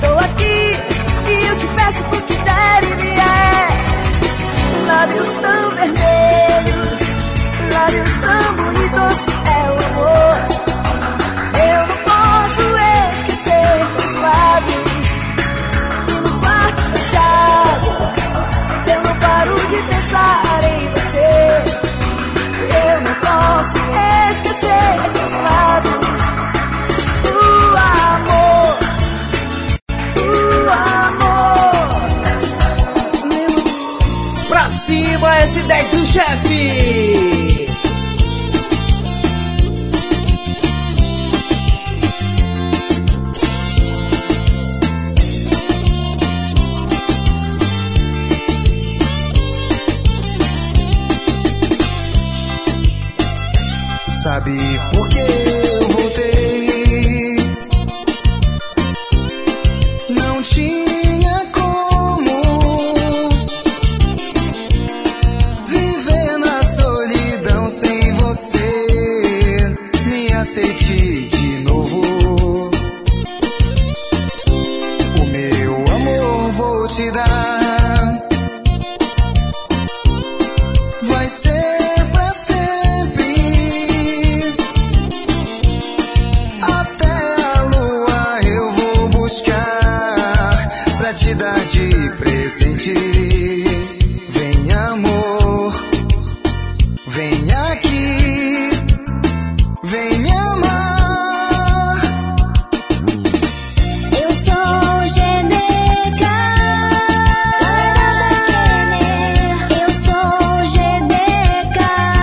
cima, S10 do chefe. Sabe por que eu voltei? Não tinha como viver na solidão sem você. Me aceite de novo. O meu amor vou te dar. Vai ser pra sempre. Até a lua eu vou buscar pra te dar de presente. Vem amor, vem aqui, vem me amar. Eu sou GDK. Eu sou GDK.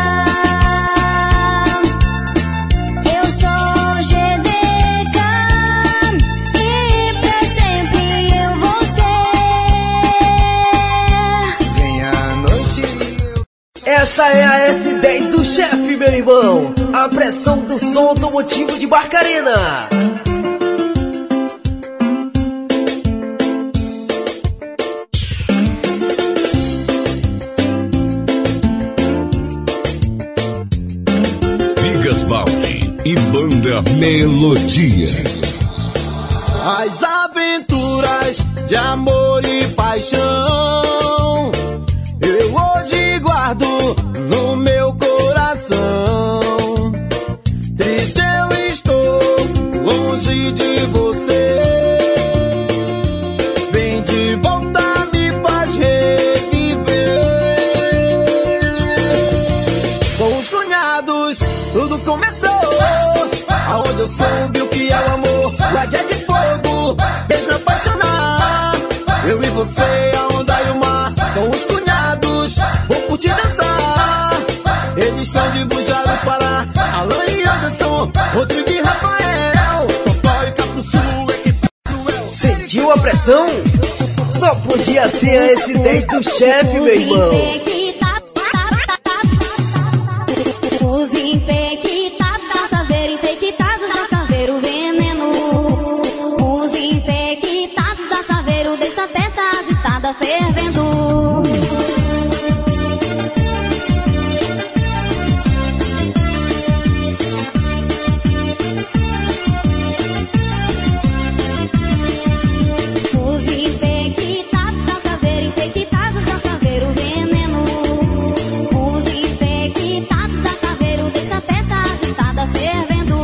Eu sou GDK. E pra sempre eu vou ser. Vem à noite. Essa é a S10 do chefe, meu irmão. A pressão do som automotivo de Barcarena. Vigas Baldi e Banda Melodia. As aventuras de amor e paixão eu hoje guardo no meu coração. Triste eu estou longe de você. Vem de volta, me faz reviver. Com os cunhados tudo começou. Aonde eu soube o que é o amor. Láguia de fogo fez me apaixonar. Eu e você, a onda e o mar. Com os cunhados vou curtir dançar. Eles são de Bujara, Pará. Alan e Anderson, Rodrigo e Rafael. Totó e Capuçu. Sentiu a pressão? Só podia ser a S10 do chefe, meu irmão. Os infectados da caveira, infectados da caveira, o veneno. Os infectados da caveira, deixa a festa agitada fervendo. Os infectados da caveira, infectados da caveira, o veneno. Os infectados da caveira, deixa a festa agitada fervendo.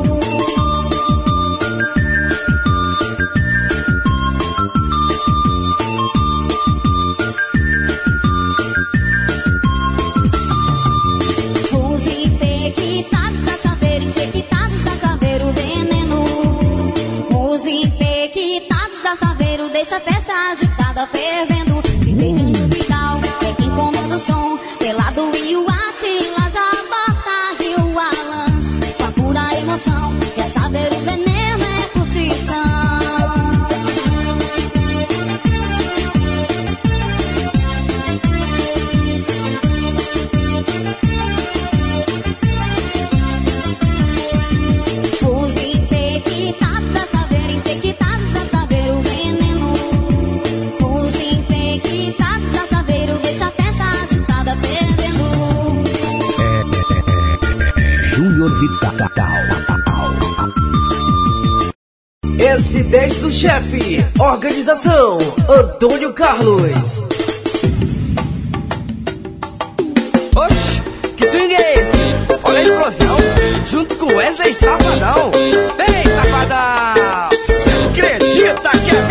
Os infectados da caveira, infectados da caveira, o veneno. Os infectados da caveira, deixa a festa agitada fervendo. Se deixa no vital, é quem comanda o som. Pelado e o Atila, já bota e o Alan. Com a pura emoção, quer saber o veneno é curtição. Os infectados da caveira, infectados da caveira, o veneno. Os infectados da caveira, deixa a festa agitada fervendo. Júnior Vital. S10 do chefe. Organização Antônio Carlos. Oxi, que swing é esse? Olha a explosão, junto com Wesley Safadão. Vem, Safadão! Cê acredita que é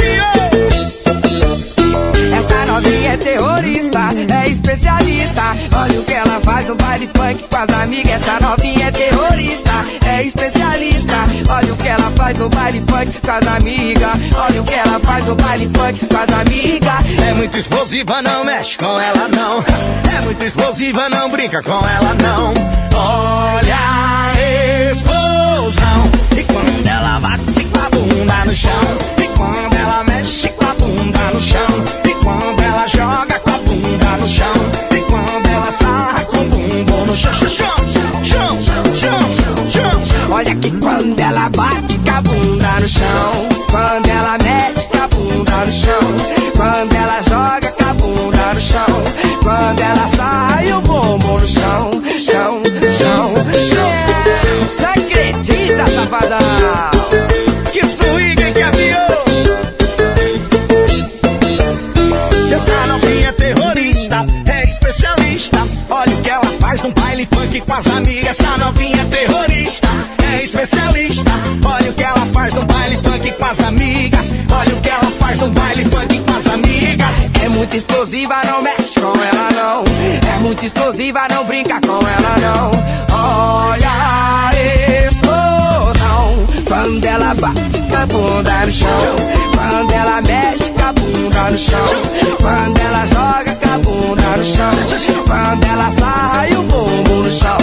Essa novinha é terrorista, é especialista. Olha o que ela faz no baile funk com as amigas. Essa novinha é terrorista, é especialista. Olha o que ela faz faz no baile funk com as amigas. Olha o que ela faz no baile funk com as amigas. É muito explosiva, não mexe com ela não. É muito explosiva, não brinca com ela não. Olha a explosão. E quando ela bate com a bunda no chão. E quando ela mexe com a bunda no chão. E quando ela joga com a bunda no chão. E quando ela sarra com o bumbum no chão. Chão. Olha que quando ela bate com a bunda no chão. Quando ela mexe com a bunda no chão. Quando ela joga com a bunda no chão. Quando ela sai o bumbum no chão. Chão. Você acredita, safadão? Que swing, hein, que avião? Essa novinha terrorista é especialista. Olha o que ela faz num baile funk com as amigas. Essa novinha terrorista é especialista. Olha o que ela faz num baile funk com as amigas. Olha o que ela faz num baile funk com as amigas. É muito explosiva, não mexe com ela não. É muito explosiva, não brinca com ela não. Olha a explosão. Quando ela bate com a bunda no chão. Quando ela mexe com a bunda no chão. Quando ela joga com a bunda no chão. Quando ela sarra e o bumbum no chão.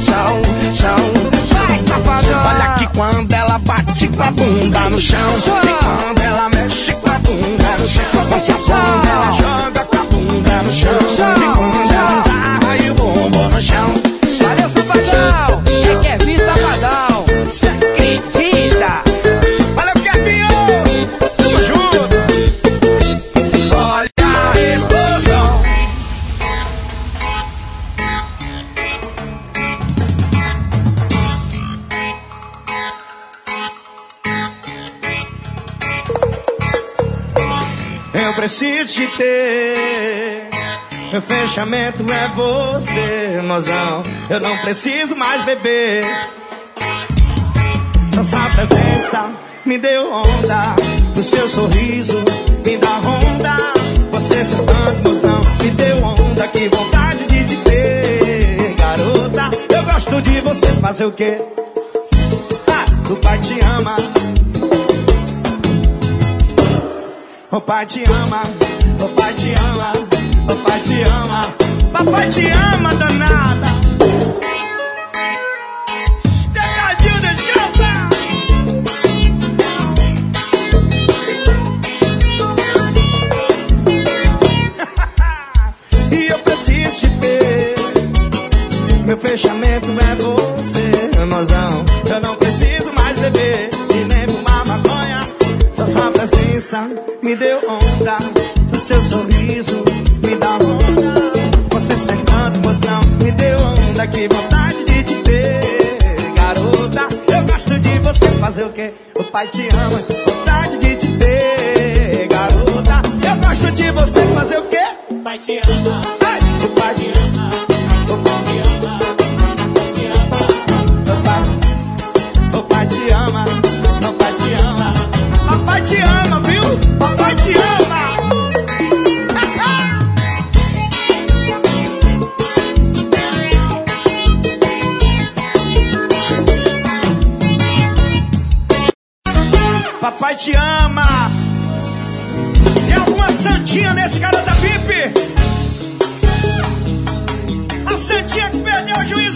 Vai, safadão. Olha que quando ela bate com a bunda no chão. E quando ela mexe com a bunda no chão. Quando ela joga com a bunda no chão. E quando ela sarra e o bumbum no chão. Valeu, safadão. Quem quer vir, safadão? Cê acredita? Valeu, Kevinho. Tamo junto. Olha a explosão. Eu preciso te ter. Meu fechamento é você, mozão. Eu não preciso mais beber. Só sua presença me deu onda. O seu sorriso me dá onda. Você sentando, mozão, me deu onda. Que vontade de te ter, garota. Eu gosto de você, fazer o quê? O pai te ama. O pai te ama. O pai te ama. O pai te ama. Papai te ama, danada. Pegadinho de casa. E eu preciso te ter. Meu fechamento é você, mozão. Eu não preciso mais beber e nem fumar maconha. Só sua presença me deu onda. O seu sorriso me dá onda. Você sentando, mozão, me deu onda. Que vontade de te ter, garota. Eu gosto de você, fazer o quê? O pai te ama, vontade de te ter, garota. Eu gosto de você, fazer o quê? O pai te ama. O pai te ama. O pai te ama. O pai te ama. O pai te ama. Papai te ama, viu? Papai te ama. Papai te ama. Tem alguma santinha nesse cara da VIP? A santinha que perdeu o juízo.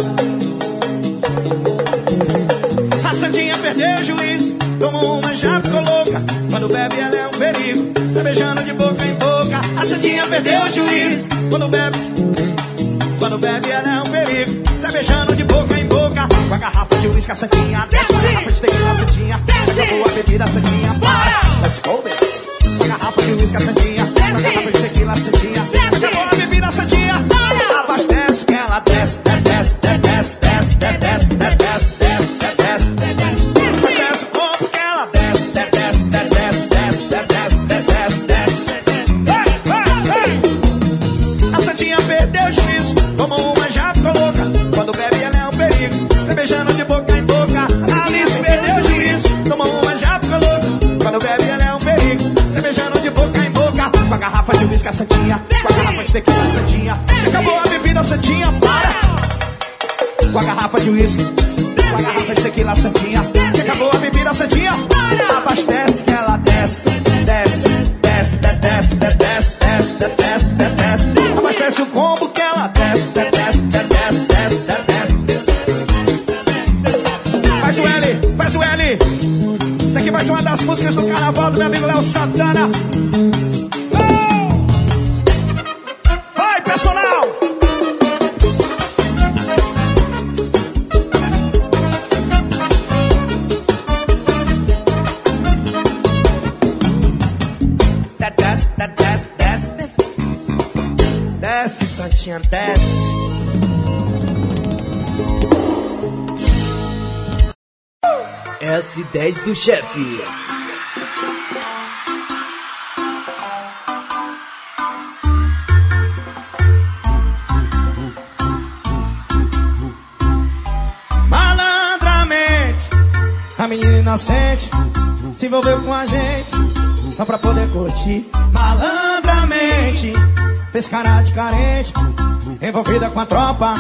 A santinha perdeu o juízo. Tomou uma, já ficou louca. Quando bebe ela é um perigo. Se beijando de boca em boca. A santinha perdeu o juízo. Quando bebe ela é um perigo. Se beijando de boca em boca. Com a garrafa de uísque a santinha desce. Com a garrafa de tequila a santinha desce. Acabou a bebida a santinha para. Let's go, baby. Com a garrafa de uísque a santinha desce. Com a garrafa de tequila a santinha desce. Acabou a bebida a santinha para. Abastece que ela desce, desce, desce, desce, desce, desce, desce, desce, desce. Desce o corpo que ela desce, desce, desce, desce, desce, desce, desce. A santinha perdeu o juízo. Tomou uma, já ficou louca. Quando bebe ela é um perigo. Se beijando de boca em boca. Alice perdeu o juízo. Tomou uma, já ficou louca. Quando bebe ela é um perigo. Se beijando de boca em boca. Com a garrafa de uísque a santinha. Com a garrafa de tequila a santinha. Se acabou a bebida a santinha para. Com a garrafa de uísque. Com a garrafa de tequila a santinha. Se acabou a bebida, Santinha. Abastece que ela desce, desce, desce, desce, desce, desce, desce, desce. Abastece o combo que ela desce, desce, desce, desce, desce. Faz o L, faz o L. Isso aqui vai ser uma das músicas do carnaval do meu amigo Léo Santana. Vai, personal! Desce, desce, desce. Desce, Santinha, desce. S10 do chefe. Malandramente, a menina inocente se envolveu com a gente só pra poder curtir. Malandramente, fez cara de carente, envolvida com a tropa.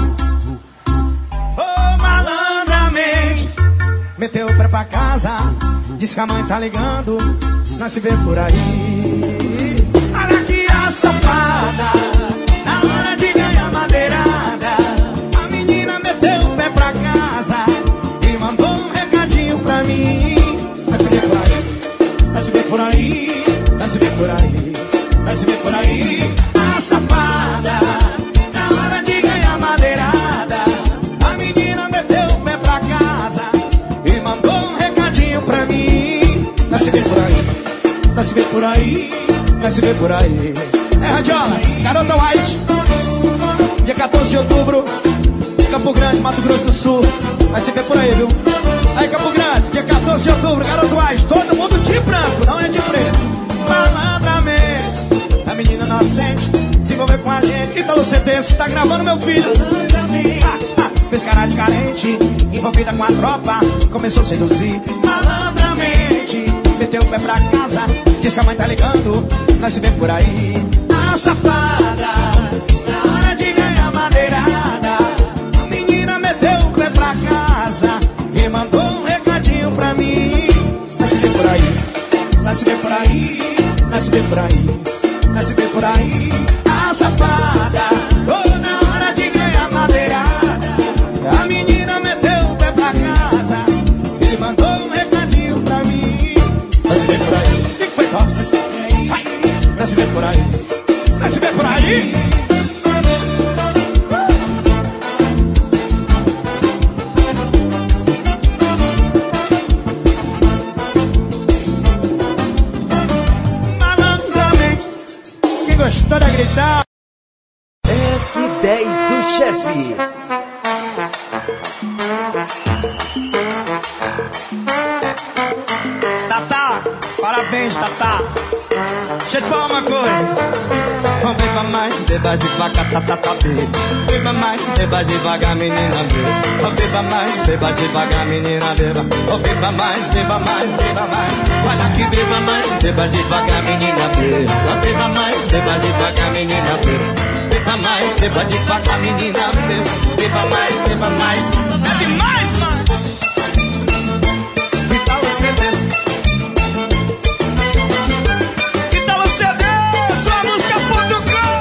Oh, malandramente, meteu o pé pra casa, diz que a mãe tá ligando, nós se vê por aí. Olha que a safada, na hora de ganhar madeirada, a menina meteu o pé pra casa e mandou um recadinho pra mim. Nós se vê por aí, nós se vê por aí, nós se vê por aí, nós se vê por aí. A safada, na hora de ganhar madeirada, a menina meteu o pé pra casa e mandou um recadinho pra mim. Nós se vê por aí, nós se vê por aí, nós se vê por aí. É Radiola, Garota White, dia 14 de outubro, Campo Grande, Mato Grosso do Sul. Nós se vê por aí, viu? Aí, Campo Grande, dia 14 de outubro, Garota White, todo mundo de branco, não é de preto. Malandramente, a menina inocente se envolveu com a gente. Ítalo CT, tá gravando, meu filho? Fez cara de carente, envolvida com a tropa, começou a seduzir. Malandramente, meteu o pé pra casa, diz que a mãe tá ligando, nós se vê por aí. A safada, na hora de ganhar madeirada, a menina meteu o pé pra casa e mandou um recadinho pra mim. Nós se vê por aí, nós se vê por aí, nós se vê por aí, nós se vê por aí. A safada, oh, na hora de ganhar madeirada, a menina meteu o pé pra casa e mandou um recadinho pra mim. Nós se vê por aí. O que foi, Costa? Nós se vê por aí. Nós se vê por aí. Malandramente, quem gostou de gritar? S10 do chefe. Tatá, parabéns, Tatá. Deixa eu te falar uma coisa. Vamos beba mais, beba devagar, tatá, beba mais, beba devagar, menina, beba. Beba mais, beba devagar, menina, beba. Beba mais, beba mais, beba mais. Olha que beba mais, beba devagar, menina, beba. Beba mais, beba devagar, menina, beba. Beba mais, beba devagar, menina, beba. Beba mais, beba mais. Bebe mais, mano. Ítalo CDs. Ítalo CDs, sua música.com.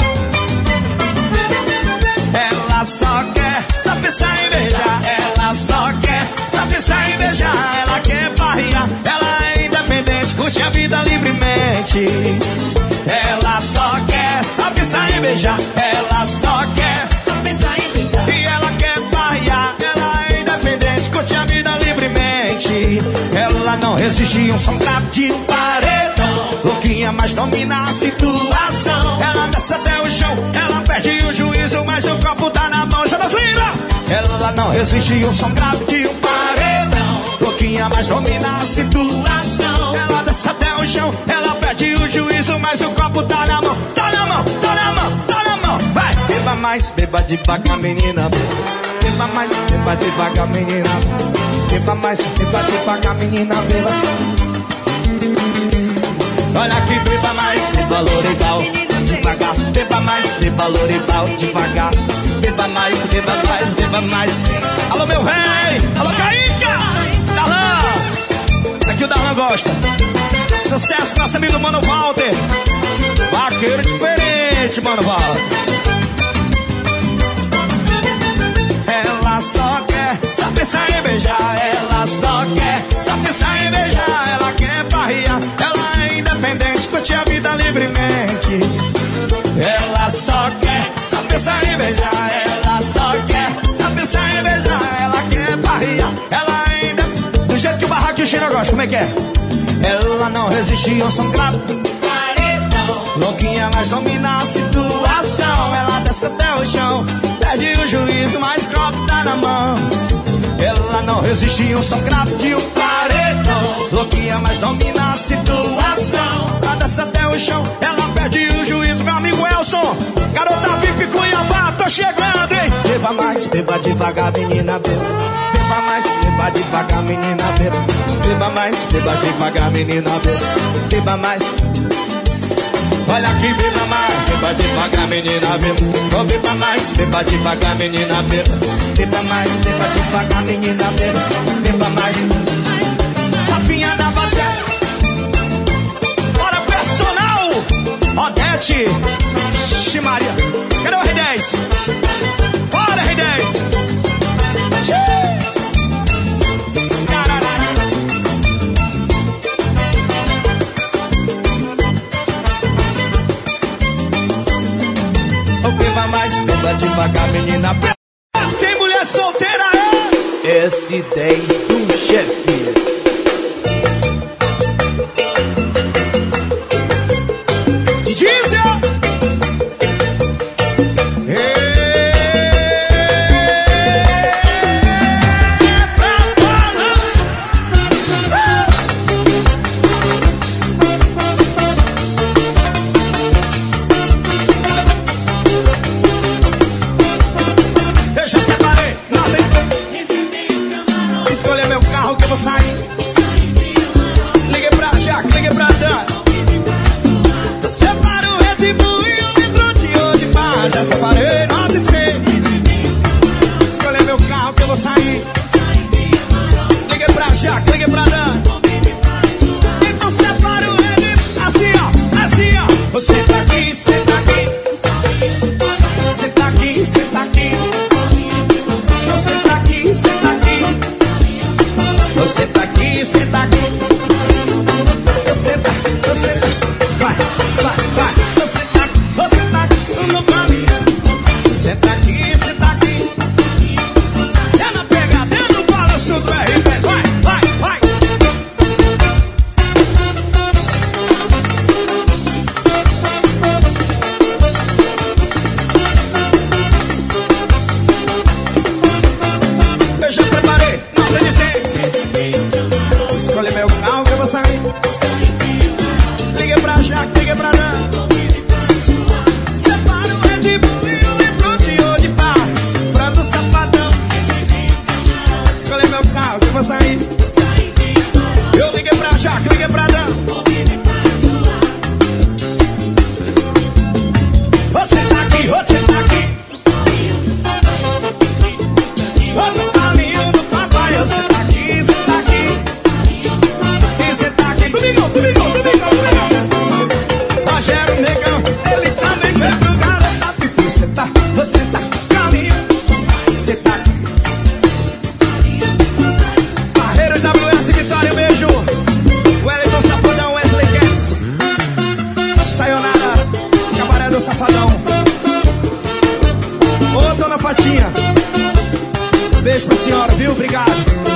Ela só quer só pensar em beijar. Ela só quer só pensar em beijar. Ela quer farriar, ela é independente, curte a vida livremente. Ela só quer só pensar em beijar. Ela só quer só pensar em beijar. E ela quer farriar, ela é independente, curte a vida livremente. Ela não resiste a um som grave de um paredão. Louquinha, mas domina a situação. Ela desce até o chão, ela perde o juízo, mas o copo tá na mão. Já das lindas! Ela não resiste a um som grave de um paredão. Louquinha, mas domina a situação. Ela desce até o chão, ela perde o juízo, mas o copo tá na mão. Tá na mão, tá na mão, tá na mão. Vai! Beba mais, beba devagar, menina. Beba mais, beba devagar, menina. Beba mais, beba devagar, menina, beba. Olha aqui, beba mais, beba Lourival, devagar. Beba mais, beba Lourival, devagar. Beba mais, beba mais, beba mais. Alô, meu rei! Alô, Caíca! Salão! que o Darlan gosta. Sucesso, nosso amigo Mano Walter. Vaqueiro diferente, Mano Walter. Ela só quer, só pensar em beijar. Ela só quer, só pensar em beijar. Ela quer farrear, ela é independente, curte a vida livremente. Ela só quer, só pensar em beijar. Ela só quer, só pensar em beijar. Ela quer farrear, ela ainda do jeito que o Barraco e o China gostam, como é que é? Ela não resistiu ao som grave, louquinha, mas domina a situação. Ela desce até o chão, perde o juízo, mas copo tá na mão. Ela não resistiu ao som grave de um paredão, louquinha, mas domina a situação. Ela desce até o chão, ela perde o juízo. Meu amigo Elson, garota VIP Cuiabá, tô chegando, hein? Beba mais, beba devagar, menina, beba. Beba mais, beba devagar, menina, beba. Beba mais, beba devagar, menina, beba. Beba mais. Olha aqui, beba mais, beba devagar, menina, beba. Oh, beba mais, beba devagar, menina, beba. Beba mais, beba devagar, menina, beba. Beba mais. Tapinha da bateria. Bora, personal! Odete, Ximaria. Cadê o R10? Bora, R10! Beba mais, beba devagar, menina. Tem mulher solteira, é? S10 do chefe. Diesel. Separei, nota de 100. Escolher meu carro que eu vou sair. Liguei pra Jaque, liguei pra Dan. Então separa o ele. Assim ó, assim ó. Você tá aqui, você tá aqui. Você tá aqui, você tá aqui. Você tá aqui, você tá aqui. Você tá aqui, você tá aqui. Você tá, você tá. Vai, vai, vai. Você tá no caminho. Você tá aqui, você tá aqui. É na pegada, é no balanço do R10. Vai, vai, vai. Eu já preparei, não tem dizer. Escolhi meu carro que eu vou sair. Liguei pra Jaque, liguei pra Dan. Separa o Red Bull e o litro de ouro de pá. Frando safadão. Escolhi meu carro que eu vou sair. Eu liguei pra Jaque, liguei pra Dan. Você tá aqui, você tá aqui. Ô, no caminho do papai. Você tá aqui, você tá aqui. E você tá aqui. Domingão, domingão, domingão, domingão. Rogério Negão, ele também veio pro Garota Pipi. Você tá caminho. Você tá aqui. Barreiros WS Vitória, um beijo. Wellington Safadão, Wesley Cats. Sayonara, Cabaré do Safadão. Ô, dona Fatinha. Beijo pra senhora, viu? Obrigado.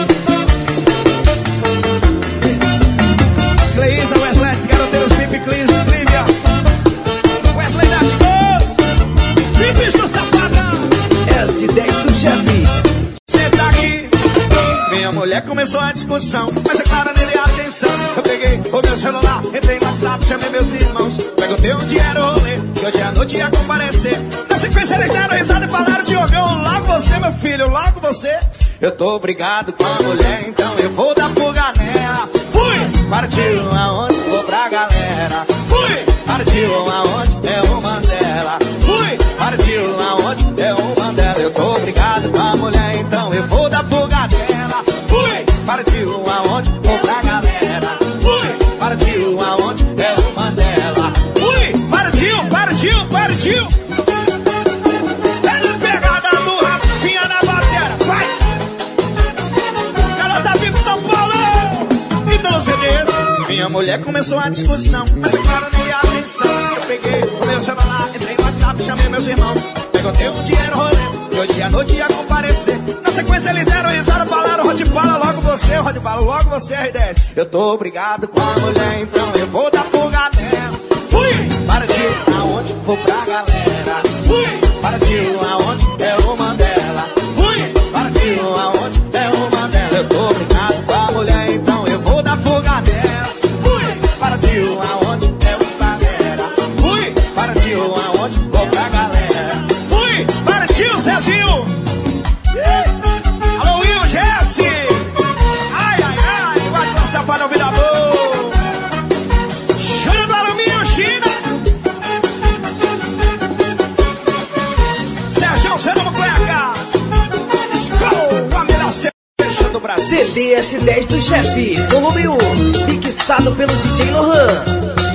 Cleísa, Wesley, garoteiros Pipi, Clívia. Wesley das Cores. Pipis do Safadão. S10 do chefe. Cê tá aqui. Minha mulher começou a discussão, mas é claro, nele a atenção. Eu peguei o meu celular, entrei no WhatsApp, chamei meus irmãos. Perguntei onde era o rolê, que hoje à noite ia comparecer. Na sequência eles deram risada e falaram: Diogão, logo você, meu filho, logo você. Eu tô brigado com a mulher, então eu vou dar fuga nela. Fui! Partiu aonde? Vou pra galera. Fui! Partiu aonde? É o Mandela. Fui! Partiu aonde? É o Mandela. Eu tô brigado com a mulher, então eu vou dar fuga nela. Fui! Partiu aonde? Vou pra galera. Partiu, partiu. Pega a pegada do Rafinha na batera, vai. Garota Vivo São Paulo. Então você diz. Minha mulher começou a discussão, mas é claro, nem a atenção. Eu peguei o meu celular, entrei no WhatsApp, chamei meus irmãos. Perguntei um dinheiro rolê, e hoje à noite ia comparecer. Na sequência eles deram risada, falaram Rodbala, logo você, Rodbala, logo você, R10. Eu tô obrigado com a mulher, então eu vou dar fuga nela. Fui! Partiu aonde vou pra galera. Fui! Partiu aonde é o Mandela. Fui! Partiu aonde é o Mandela. Eu tô obrigado com a mulher, então eu vou dar fuga nela. Fui! Partiu aonde é o galera. Fui! Partiu aonde vou pra galera. Fui! Partiu, Zezinho! Alô, Will, Jesse! Ai, ai, ai! Vai passar para ouvir a boa! Júnior do Alumínio, China! Sérgio, você não cueca! Escola, a melhor cerveja do Brasil! CDS 10 do chefe, volume 1, mixado pelo DJ Lohan.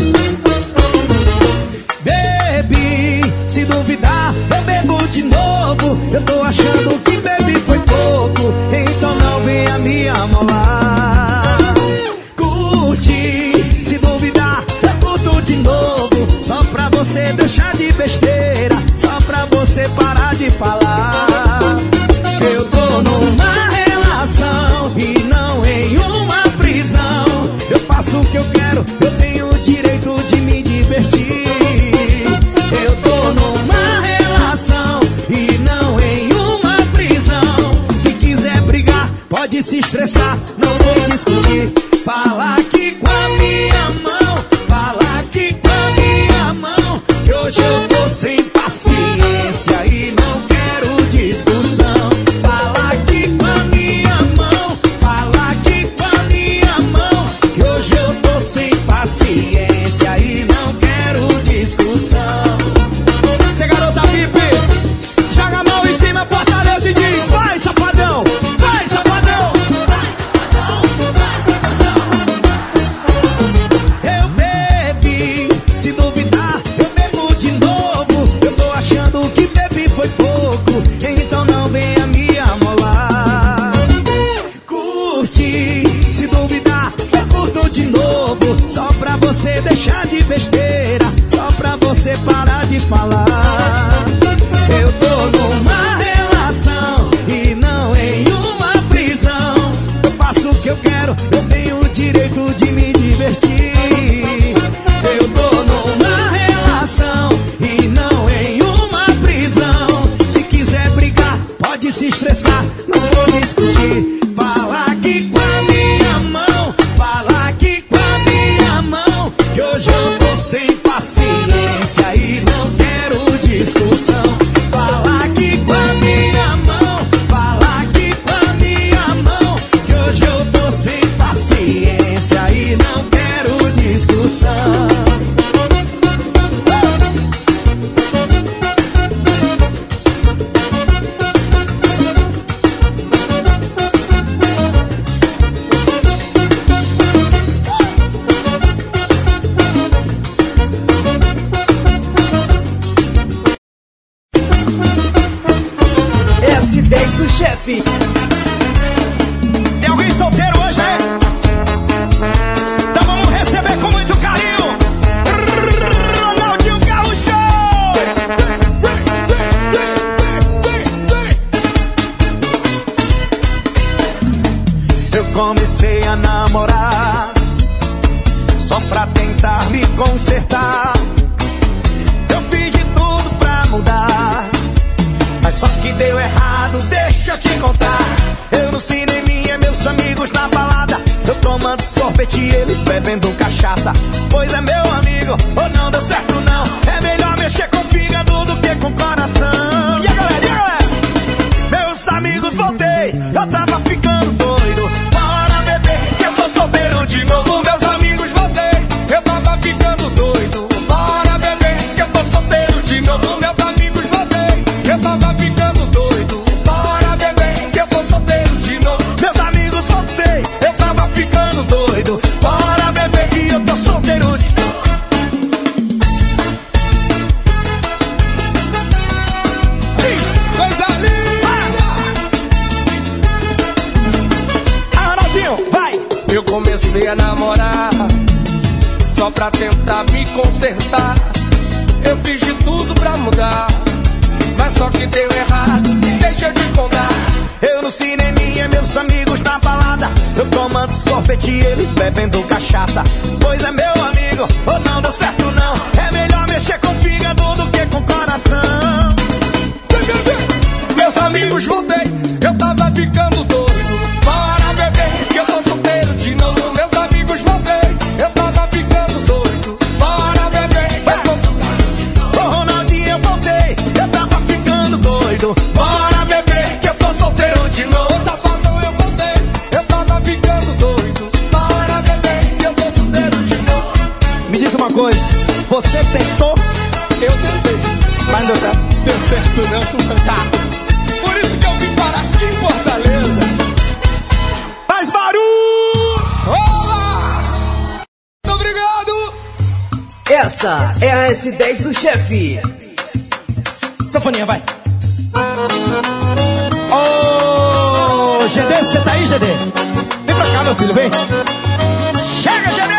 Baby, se duvidar, eu bebo de novo. Eu tô achando que bebi foi pouco, então não venha me amolar. Curte, se duvidar, eu curto de novo. Só pra você deixar de besteira, só pra você parar de falar. Eu tô numa relação e não em uma prisão. Eu faço o que eu quero, eu tenho o direito de me divertir. Eu tô numa relação e não em uma prisão. Se quiser brigar, pode se estressar, não vou discutir. Fala aqui com a minha mão, fala aqui com a minha mão, que hoje eu tô sem paciência e não quero discussão. Fala aqui com a minha mão, fala aqui com a minha mão, que hoje eu tô sem paciência e não quero discussão. Cê garota VIP, joga a mão em cima, fortaleza e diz: vai safadão, vai safadão, vai safadão, vai safadão. Eu bebi, se duvidar, eu bebo de novo. Eu tô achando que bebi foi pouco, então não venha me amolar. Curte, se duvidar, eu curto de novo. Só pra você deixar de besteira, só pra você parar de falar. Eu tô numa relação e não em uma prisão. Eu faço o que eu quero, eu tenho o direito de me divertir. Eu tô numa relação e não em uma prisão. Se quiser brigar, pode se estressar, não vou discutir. Fala aqui com a minha mão, fala aqui com a minha mão, que hoje eu tô sem paciência e não quero discussão. Fala aqui com a minha mão, fala aqui com a minha mão, que hoje eu tô sem paciência e não quero discussão. S10 do chefe. Tem alguém solteiro hoje, hein? Então vamos receber com muito carinho Ronaldinho Gaúcho! Eu comecei a namorar só pra tentar me consertar. Eu fiz de tudo pra mudar, mas só que deu errado, deixa eu te contar. Eu no cineminha, meus amigos na balada, eu tomando sorvete e eles bebendo cachaça. Pois é, meu amigo, ou não deu certo não, é melhor mexer com o fígado do que com o coração. E a galera, e a galera? Meus amigos, voltei, eu tava ficando doido. Bora beber, que eu tô solteiro de novo. Meus amigos, voltei, eu tava ficando doido. Bora beber, que eu tô solteiro de novo. Meus amigos, voltei, eu tava ficando doido. Bora beber, que eu tô solteiro de novo. Meus amigos, voltei, eu tava ficando doido. Bora beber, que eu tô solteiro de novo. comecei a namorar, só pra tentar me consertar. Eu fiz de tudo pra mudar, mas só que deu errado, deixa eu te contar. Eu no cineminha, meus amigos na balada, eu tomando sorvete e eles bebendo cachaça. Pois é, meu amigo, ou não deu certo não. É melhor mexer com fígado do que com coração. Meus amigos, voltei, eu tava ficando doido. Bora beber, que eu tô solteiro de novo. Meus amigos, voltei, eu tava ficando doido. Bora beber, que eu tô solteiro de novo. Ô Ronaldinho, eu voltei, eu tava ficando doido. Bora beber, que eu tô solteiro de novo. Safadão, eu voltei, eu tava ficando doido. Bora beber, que eu tô solteiro de novo. Me diz uma coisa, você tentou? Eu tentei, mas não deu certo. Deu certo não, tá. Por isso que eu vim parar aqui em Fortaleza. Faz barulho! Olá! Muito obrigado! Essa é a S10 do chefe. Sanfoninha, vai. Ô, GD, você tá aí, GD? Vem pra cá, meu filho, vem. Chega, GD!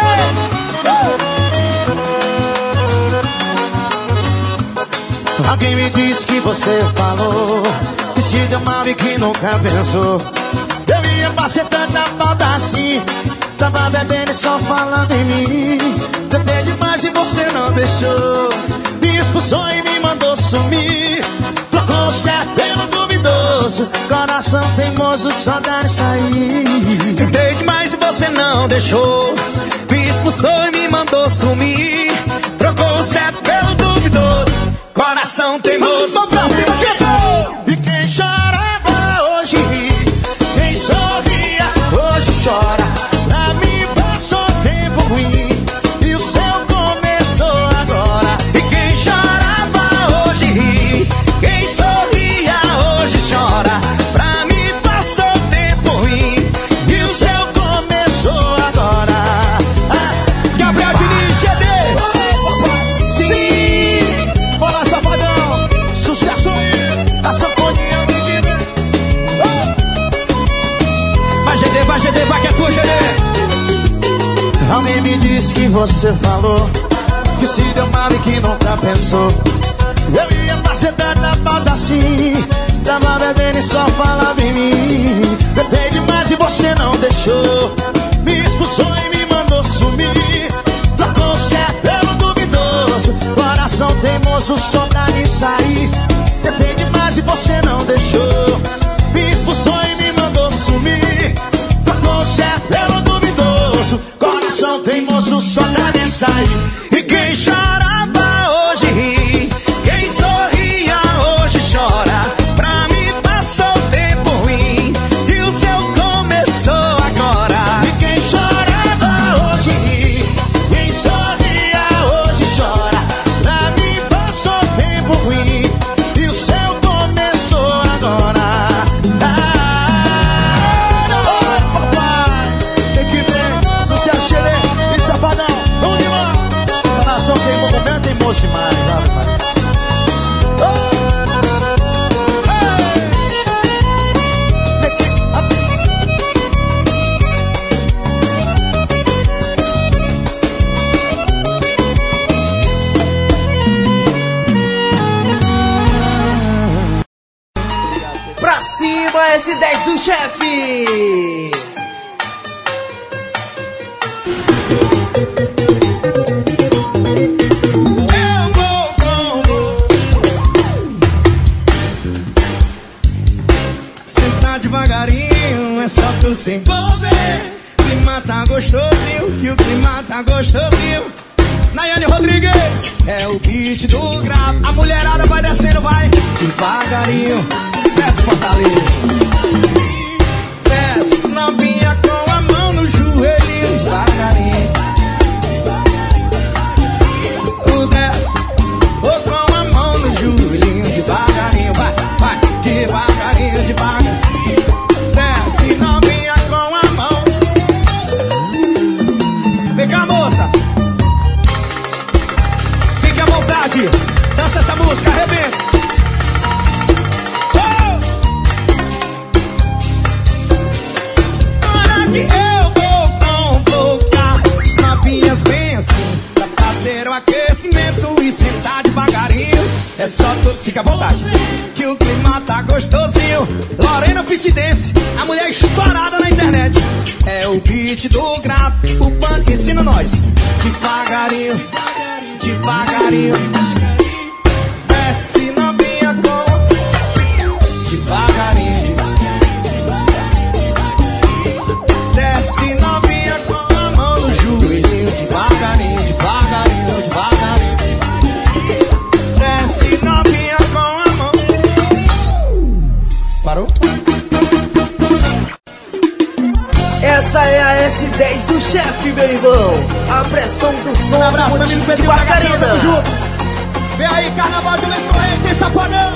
Alguém me disse que você falou que se deu mal e que nunca pensou. Eu ia passar tanta falta assim, tava bebendo e só falando em mim. Tentei demais e você não deixou, me expulsou e me mandou sumir. Trocou o certo pelo duvidoso, coração teimoso só dá nisso aí. Tentei demais e você não deixou, me expulsou e me mandou sumir. Trocou o certo pelo duvidoso, coração teimoso. Vamos pra cima, e quem chorava hoje ri, quem sorria hoje chora. Pra mim passou tempo ruim e o seu começou agora. E quem chorava hoje ri, quem sorria hoje chora. Pra mim passou tempo ruim e o seu começou agora. Gabriel Diniz, GD. Sim, bora safadão, sucesso, a sanfoninha do Guilherme. Vai GD, vai GD, vai que é tua, GD. Alguém me disse que você falou que se deu mal e que nunca pensou. Eu ia fazer tanta falta assim, tava bebendo e só falava em mim. Tentei demais e você não deixou, me expulsou e me mandou sumir. Trocou o certo pelo duvidoso, coração teimoso só dá nisso aí. Tentei demais e você não deixou, me expulsou e me mandou sumir. Trocou o certo pelo duvidoso, coração teimoso só dá nisso aí. E quem chorava hoje ri, quem sorria hoje chora. Pra mim passou tempo ruim e o seu começou agora. E quem chorava hoje ri, quem sorria hoje chora. Pra mim passou tempo ruim e o seu começou agora. Oi, papai, tem que ver, sucesso, xerê e safadão. Vamos de lá. Coração queimou, momento teimoso demais, sabe, pai? Pra cima, S10 do chefe. Senta devagarinho, é só tu se envolver. O clima tá gostosinho, que o clima tá gostosinho. Nayane Rodrigues, é o beat do grave. A mulherada vai descendo, vai devagarinho. Desce, Fortaleza. Desce, novinha com a mão no joelho, devagarinho. O desce, ou com a mão no joelhinho, devagarinho. Vai, vai, devagarinho, devagarinho. Desce, novinha com a mão. Vem cá, moça. Fique à vontade. Dança essa música, arrebenta. É só tu, fica à vontade. Que o clima tá gostosinho. Lorena Fit Dance, a mulher estourada na internet. É o beat do grave, o punk ensina nós. Devagarinho, devagarinho. Desce novinha com devagarinho. Desce novinha com a mão no joelhinho. Devagarinho, devagarinho, devagarinho. Desce novinha com a mão. Parou? Essa é a S10 do chefe, meu irmão. A pressão do som. Um abraço pra mim, Pedrinho Bagacinho, tamo junto. Vem aí, carnaval de Luiz Corrente, safadão.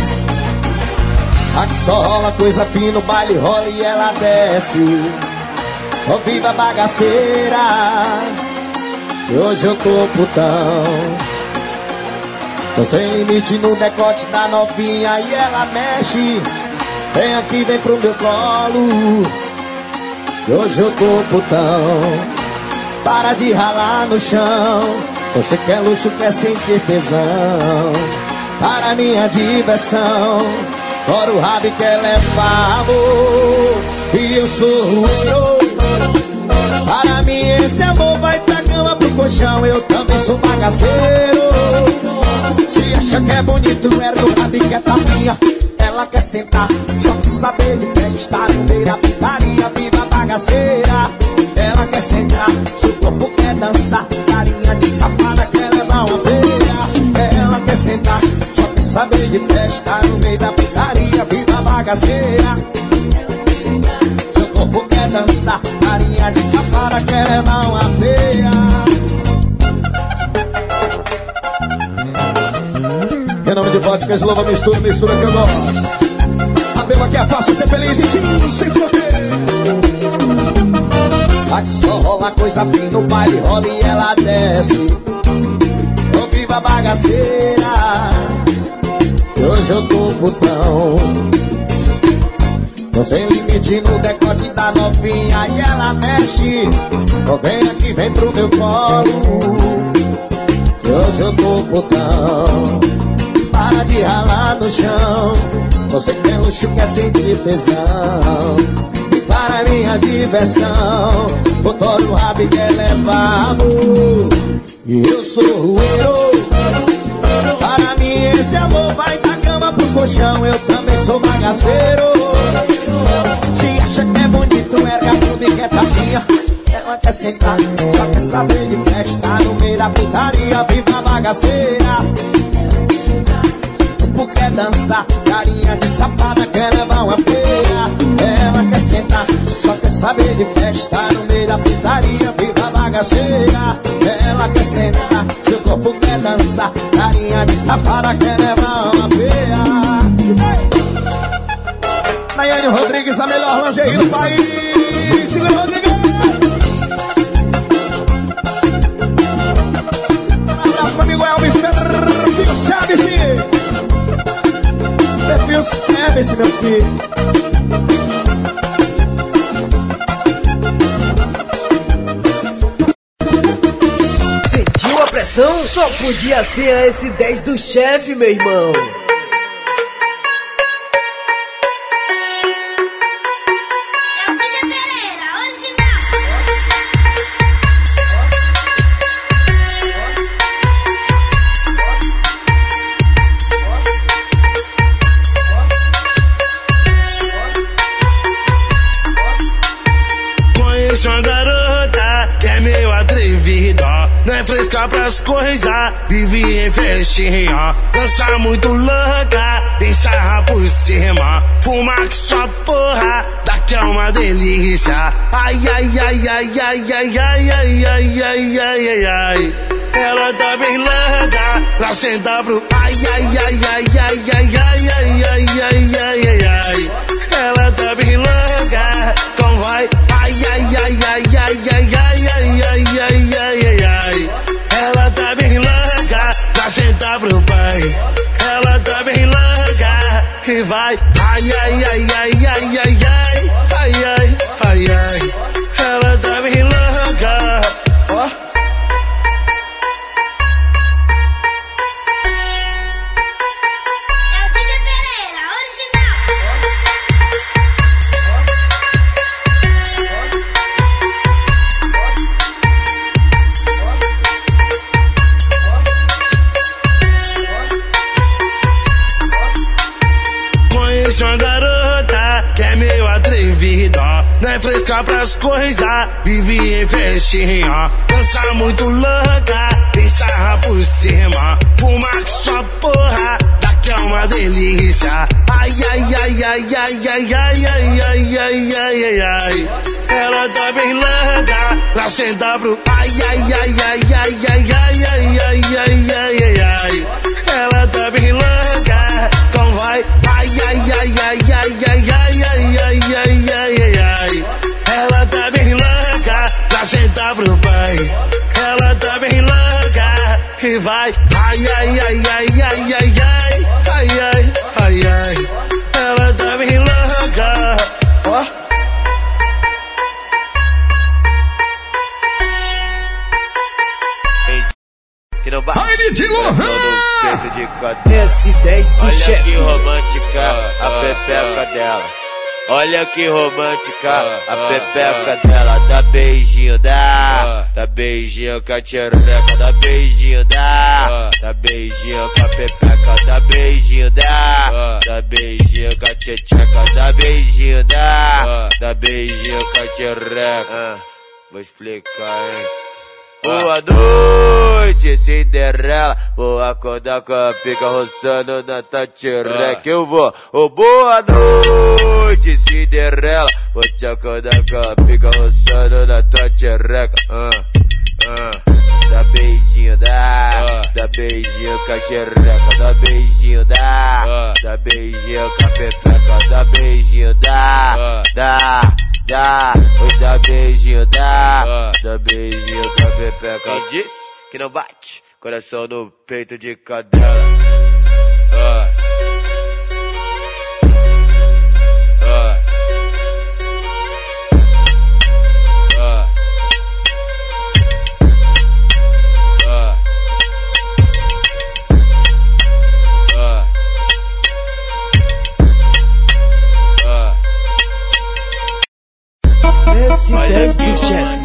Aqui só rola coisa fina, o baile rola e ela desce. Ô viva bagaceira, que hoje eu tô putão. Tô sem limite no decote da novinha e ela mexe. Vem aqui, vem pro meu colo, que hoje eu tô putão. Para de ralar no chão. Você quer luxo, quer sentir tesão. Para minha diversão. Fora o rabo e quer levar amor. E eu sou ouro. Para mim esse amor vai da cama pro colchão. Eu também sou bagaceiro. Se acha que é bonito, erga o rabo e quer tapinha. Ela quer sentar, só que saber de quer estar no meio da putaria. Viva bagaceira. Ela quer sentar, seu corpo quer dançar. Carinha de safada quer levar uma beira. Ela quer sentar, só quer saber de festa no meio da putaria. Viva bagaceira. Seu corpo quer dançar. Carinha de safada quer levar uma beira. Em nome de vodka, slova, mistura, mistura que eu gosto. A beba que é fácil ser feliz e tiro sem fronteira. Aqui só rola coisa fina, no baile rola e ela desce. Ô viva bagaceira, hoje eu tô putão. Tô sem limite no decote da novinha e ela mexe. Ô vem aqui, vem pro meu colo, que hoje eu tô putão. Para de ralar no chão. Você quer luxo, quer sentir tesão. Para minha diversão, botou no rabo e quer levar amor. E eu sou o herói. Para mim esse amor vai da cama pro colchão. Eu também sou bagaceiro. Se acha que é bonito, erga tudo e quer tapinha. Ela quer sentar, só quer saber de festa no meio da putaria. Viva bagaceira. Quer dançar, carinha de safada quer levar uma feira. Ela quer sentar, só quer saber de festa no meio da putaria. Viva bagaceira. Ela quer sentar, seu corpo quer dançar. Carinha de safada quer levar uma feira. Nayane Rodrigues, a melhor lingerie do país. Segura Rodrigues. Um abraço pro amigo Elvis, perfil service. Perfil service, meu filho. Sentiu a pressão? Só podia ser a S10 do chefe, meu irmão. Fresca pras coisas, vive em festinha. Dança muito louca, tem sarra por cima. Fuma que só porra, daqui é uma delícia. Ai, ai, ai, ai, ai, ai, ai, ai, ai, ai, ai, ai, ai. Ela tá bem louca, pra sentar pro ai, ai, ai, ai, ai, ai, ai, ai, ai, ai, ai, ai, ai. Ela tá bem louca, então vai. Ai, ai, ai, ai, ai, ai, ai, ai, ai, ai, ai, ai, ai. Ela tá bem louca, pra sentar pro pai. Ela tá bem louca, e vai. Ai, ai, ai, ai, ai, ai, ai, ai, ai, ai, ai. Ela tá bem louca, ó. lasca pras coisas, vive em festinha. Dança muito louca, tem sarra por cima. Fuma que só porra, daqui é uma delícia. Ai, ai, ai, ai, ai, ai, ai, ai, ai, ai, ai, ai, ai. Ela tá bem louca, pra sentar pro ai, ai, ai, ai, ai, ai, ai, ai, ai, ai, ai, ai, ai. Ela tá bem louca, então vai. Ai, ai, ai, ai, ai, ai, ai, ai, ai, ai, ai, ai, ai. Ela tá bem louca, pra sentar pro pai. Ela tá bem louca, e vai. Ai, ai, ai, ai, ai, ai, ai, ai, ai, ai, ai. Ela tá bem louca, ó. Baile de Lohan! S10 do chefe. Olha que romântica a pepeca dela. Olha que romântica a pepeca dela. Dá beijinho, dá beijinho com a tchereca. Dá beijinho, dá beijinho com a pepeca. Dá beijinho, dá beijinho com a tchecheca. Dá beijinho, dá beijinho com a tchereca. Vou explicar, hein. Boa noite, Cinderela. Vou acordar com a pica roçando na tchereca. Eu vou. Boa noite, Cinderela. Vou te acordar com a pica roçando na tchereca. Dá beijinho, dá beijinho com a xereca. Dá beijinho, dá beijinho com a pepeca. Dá beijinho, dá beijinho, dá beijinho com a pepeca. Quem disse que não bate? Coração no peito de cadela. S10 do chefe.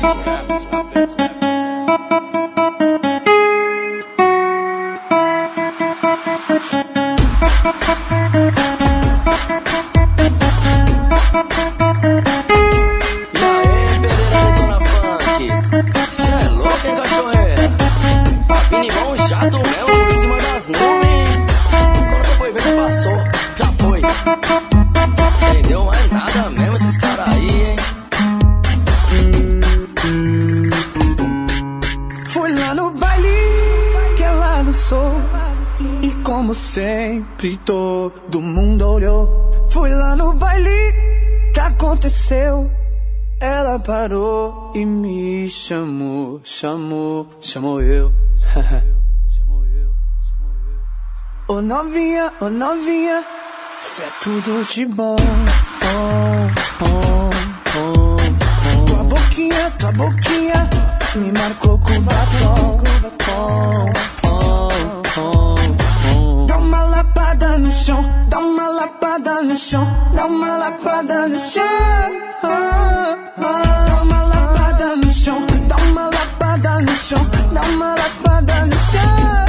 E aí, Pereira Detona Funk, cê é louco, hein, cachorreira? Vini igual um jato mesmo por cima das nuvens. Quando você foi ver que passou, já foi. Entendeu mais nada mesmo esses caras aí, hein? Fui lá no baile que ela dançou, e como sempre todo mundo olhou. Fui lá no baile que aconteceu, ela parou e me chamou eu. Ô novinha, cê é tudo de bom. Tua boquinha me marcou com batom. Dá uma lapada no chão, dá uma lapada no chão, dá uma lapada no chão. Dá uma lapada no chão, dá uma lapada no chão, dá uma lapada no chão.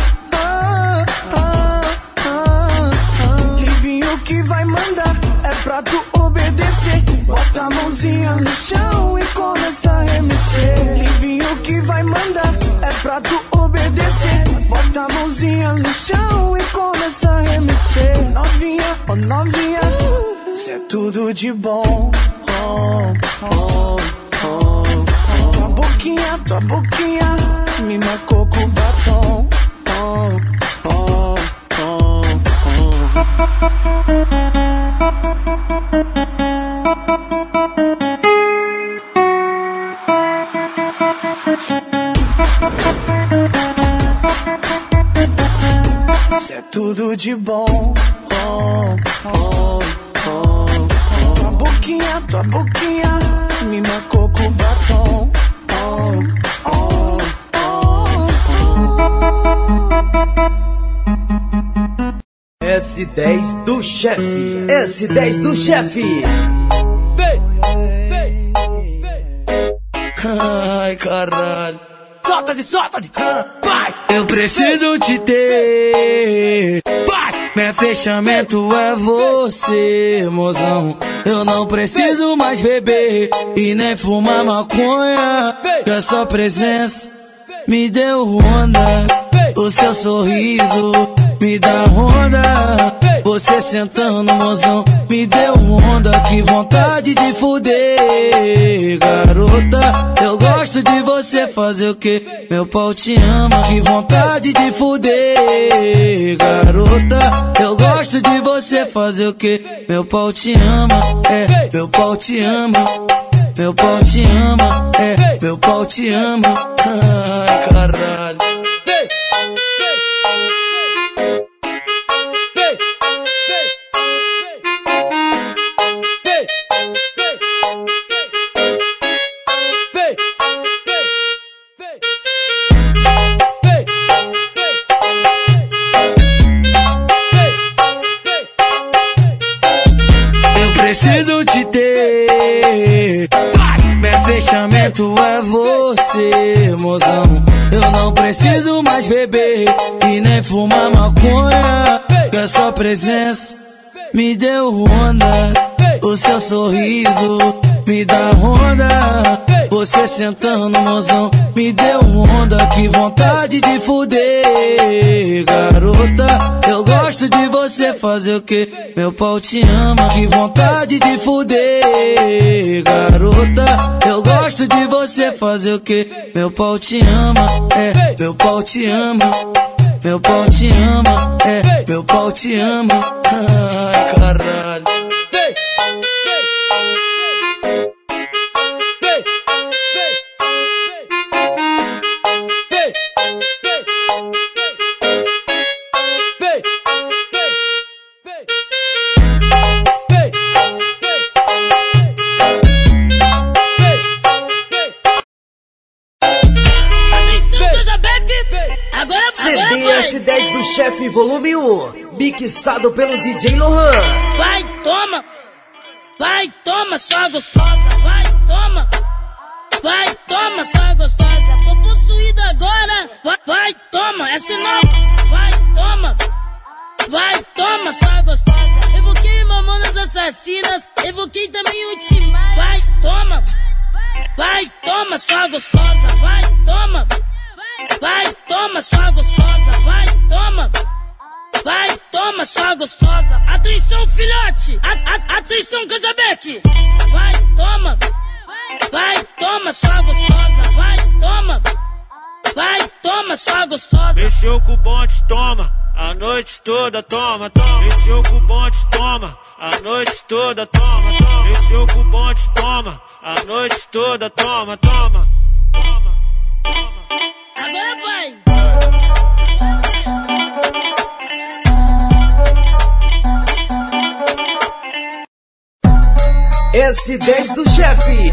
Livinho que vai mandar, é pra tu obedecer. Bota a mãozinha no chão e começa a remexer. Livinho que vai mandar, é pra tu obedecer. Bota a mãozinha no chão e começa a remexer. Novinha, cê é tudo de bom. Tua boquinha me marcou com batom. Cê é tudo de bom. Tua boquinha me marcou com batom. S10 do chefe. S10 do chefe. Vem. Ai, caralho. Solta de. Vai. Eu preciso te ter. Vai. Meu fechamento é você, mozão. Eu não preciso mais beber e nem fumar maconha, que a sua presença me deu onda. O seu sorriso me dá onda. Você sentando, mozão, me deu onda. Que vontade de fuder, garota. Eu gosto de você fazer o que? Meu pau te ama. Que vontade de fuder, garota. Eu gosto de você fazer o que? Meu pau te ama, meu pau te ama. Meu pau te ama, meu pau te ama. Ai, caralho. Preciso te ter. Meu fechamento é você, mozão. Eu não preciso mais beber e nem fumar maconha, que a sua presença me deu onda. O seu sorriso me dá onda. Você sentando, mozão, me deu onda. Que vontade de fuder, garota. Eu gosto de você fazer o que? Meu pau te ama. Que vontade de fuder, garota. Eu gosto de você fazer o que? Meu pau te ama, meu pau te ama. Meu pau te ama, meu pau te ama. Ai, caralho. CD S10 do Chefe Volume 1, mixado pelo DJ Lohan. Vai, toma, só gostosa. Vai, toma, só gostosa. Tô possuído agora. Vai, toma, essa é nova. Vai, toma, só gostosa. Evoquei mamonas assassinas, evoquei também o Timar. Vai, toma, só gostosa. Vai, toma, só gostosa. Vai, toma, só gostosa. Atenção, filhote. Atenção, Casabeck. Vai, toma, só gostosa. Vai, toma, só gostosa. Mexeu com o bonde, toma. A noite toda, toma. Mexeu com o bonde, toma. A noite toda, toma. Mexeu com o bonde, toma. A noite toda, toma. Agora vai. S10 do Chefe.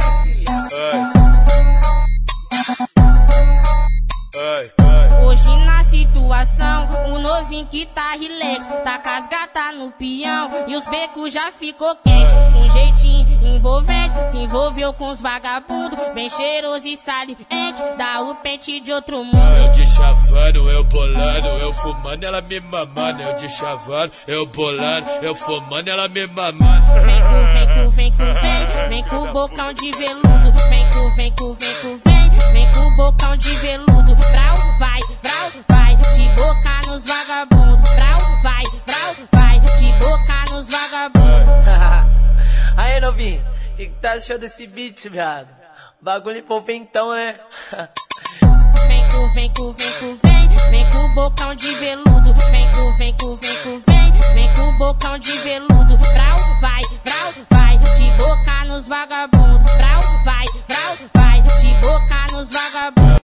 Hoje na situação, o novinho que tá relax, tá com as gatas no peão e os becos já ficou quente. Com jeitinho envolvente, se envolveu com os vagabundos, bem cheiroso e saliente, dá o pente de outro mundo. Eu de chavando, eu bolando, eu fumando, ela me mamando. Eu de chavando, eu bolando, eu fumando, ela me mamando. Vem com o bocão de veludo. Vem com o bocão de veludo. Brau, vai, de boca nos vagabundos. Brau, vai, de boca nos vagabundos. Aí, novinho, o que tá achando desse beat, viado? Bagulho envolventão, né? Vem com o bocão de veludo. Vem com o bocão de veludo. Brau, vai, de boca nos vagabundos. Brau, vai, de boca nos vagabundos.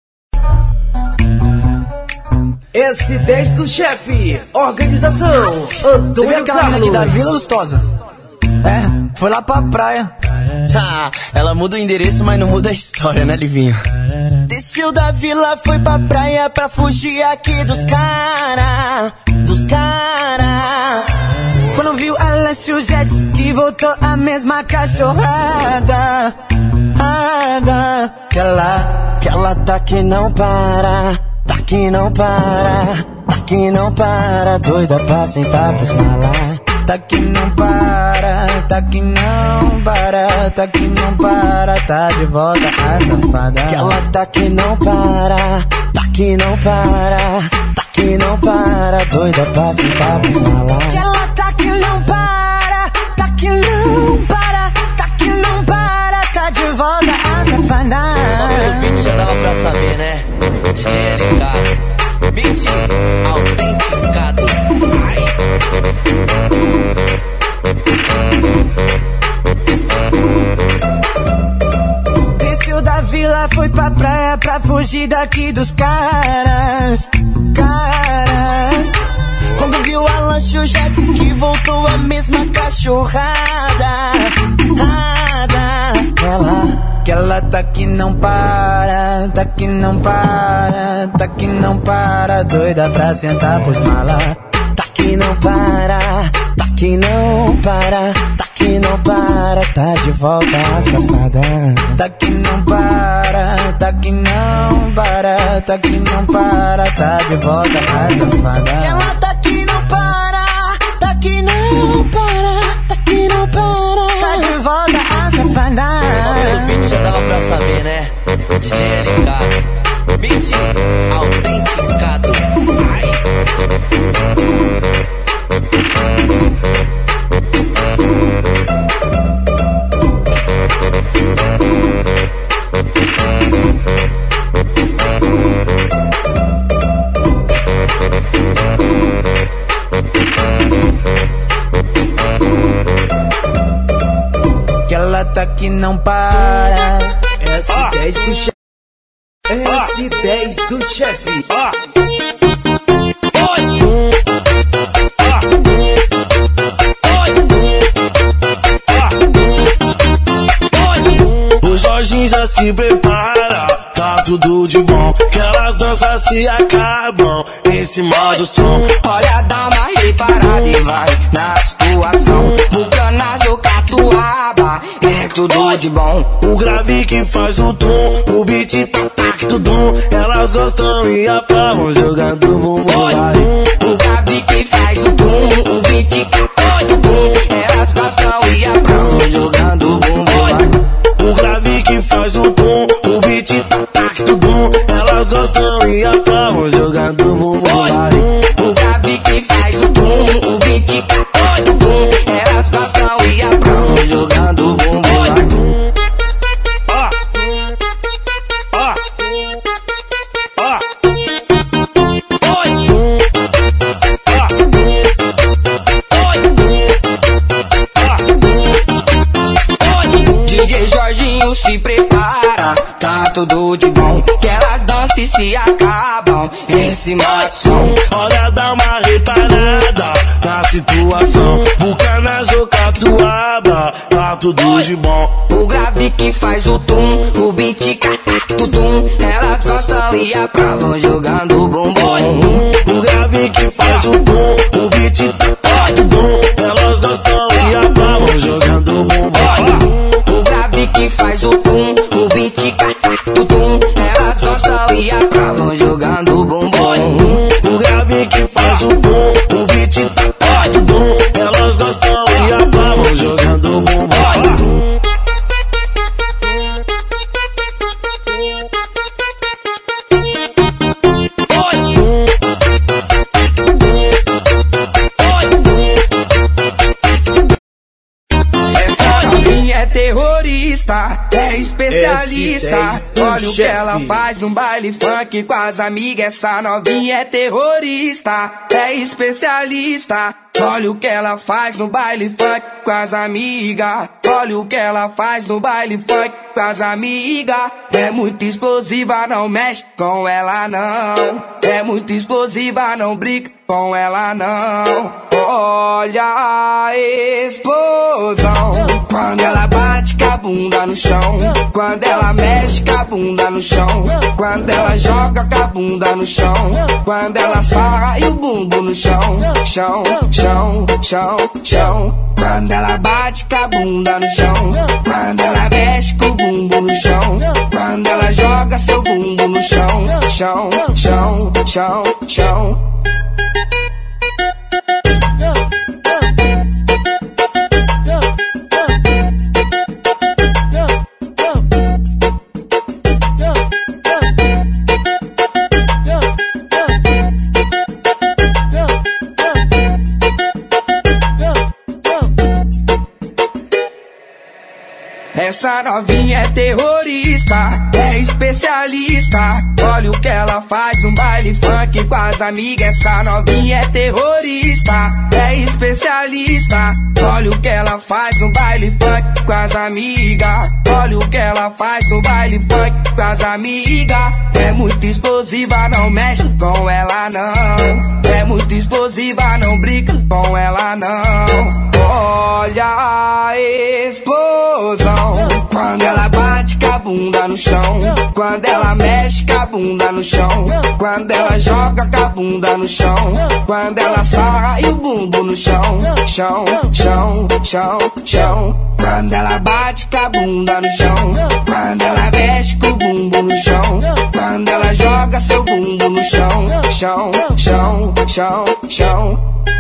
S10 do Chefe, organização Você viu aquela mina aqui da Vila Lustosa? Foi lá pra praia. Ela muda o endereço, mas não muda a história, né, Livinho? Desceu da vila, foi pra praia pra fugir aqui dos cara. Quando viu ela se o jet ski, voltou a mesma cachorrada. Que ela tá que não para, tá que não para, tá que não para, doida pra sentar pra esmalar. Tá que não para, tá que não para, tá que não para, tá de volta a safada. Que ela tá que não para, tá que não para, tá que não para, doida pra sentar pra esmalar. Que ela tá que não para, tá que não para, tá que não para, tá de volta a safada. Só pelo beat já dava pra saber, né? DJ LK, beat autenticado. Desceu da vila, foi pra praia pra fugir daqui dos caras. Quando viu a lancha já disse que voltou a mesma cachorrada. Que ela tá que não para, tá que não para, tá que não para, doida pra sentar pros malas. Tá que não para, tá que não para, tá que não para, tá de volta a safada. Tá que não para, tá que não para, tá que não para, tá de volta a safada. Ela tá que não para, tá que não para, tá que não para, tá de volta a safada. Só pelo beat já dava pra saber, né? DJ LK, beat autenticado. Que ela tá que não para. S10 do chefe. S10 do chefe. O Jorginho já se prepara, tá tudo de bom. Que elas danças se acabam em cima do som. Olha, dá uma reparada e vai na situação. Bucanazo, catuaba, é tudo de bom. O grave que faz o tom, o beat tac tudum. Elas gostam e aplaudem jogando bumbum. O grave que faz o tom, o beat tudum. Elas gostam e aplaudem jogando bumbum. O grave que faz o tom, o beat tac tudum. Elas gostam e aplaudem jogando bumbum. O grave que faz o tom, o beat tudum. Elas gostam e aplaudem jogando bumbum. DJ Jorginho se prepara, tá tudo de bom. Que elas dançam e se acabam em cima do som. Olha, dá uma reparada na situação. Bucanazo, catuaba, tá tudo de bom. O grave que faz o tum, o beat tudum. Elas gostam e aprovam jogando bumbum. O grave que faz o tum, o beat tudum. Elas gostam e aprovam jogando bumbum. O grave que faz o tum, o beat tudum. Elas gostam e aprovam jogando bumbum. O grave que faz o tum, o beat tudum. Elas gostam e aprovam jogando bumbum. É terrorista, é especialista. Olha o que ela faz no baile funk com as amigas. Essa novinha é terrorista, é especialista. Olha o que ela faz no baile funk com as amigas. Olha o que ela faz no baile funk com as amigas. É muito explosiva, não mexe com ela não. É muito explosiva, não brinca com ela não. Olha a explosão quando ela bate com a bunda no chão. Quando ela mexe com a bunda no chão. Quando ela joga com a bunda no chão. Quando ela sarra e o bumbum no chão. Chão, chão, chão, chão. Quando ela bate com a bunda no chão. Quando ela mexe com o bumbum no chão. Quando ela joga seu bumbum no chão. Chão, chão, chão, chão. Essa novinha é terrorista, é especialista. Olha o que ela faz no baile funk com as amigas. Essa novinha é terrorista, é especialista. Olha o que ela faz no baile funk com as amigas. Olha o que ela faz no baile funk com as amigas. É muito explosiva, não mexe com ela não. É muito explosiva, não brinca com ela não. Olha a explosão quando ela bate com a bunda no chão, quando ela mexe com a bunda no chão, quando ela joga com a bunda no chão, quando ela sarra e o bumbum no chão, chão, chão, chão, chão. Quando ela bate com a bunda no chão, quando ela mexe com o bumbum no chão, quando ela joga seu bumbum no chão, chão, chão, chão, chão.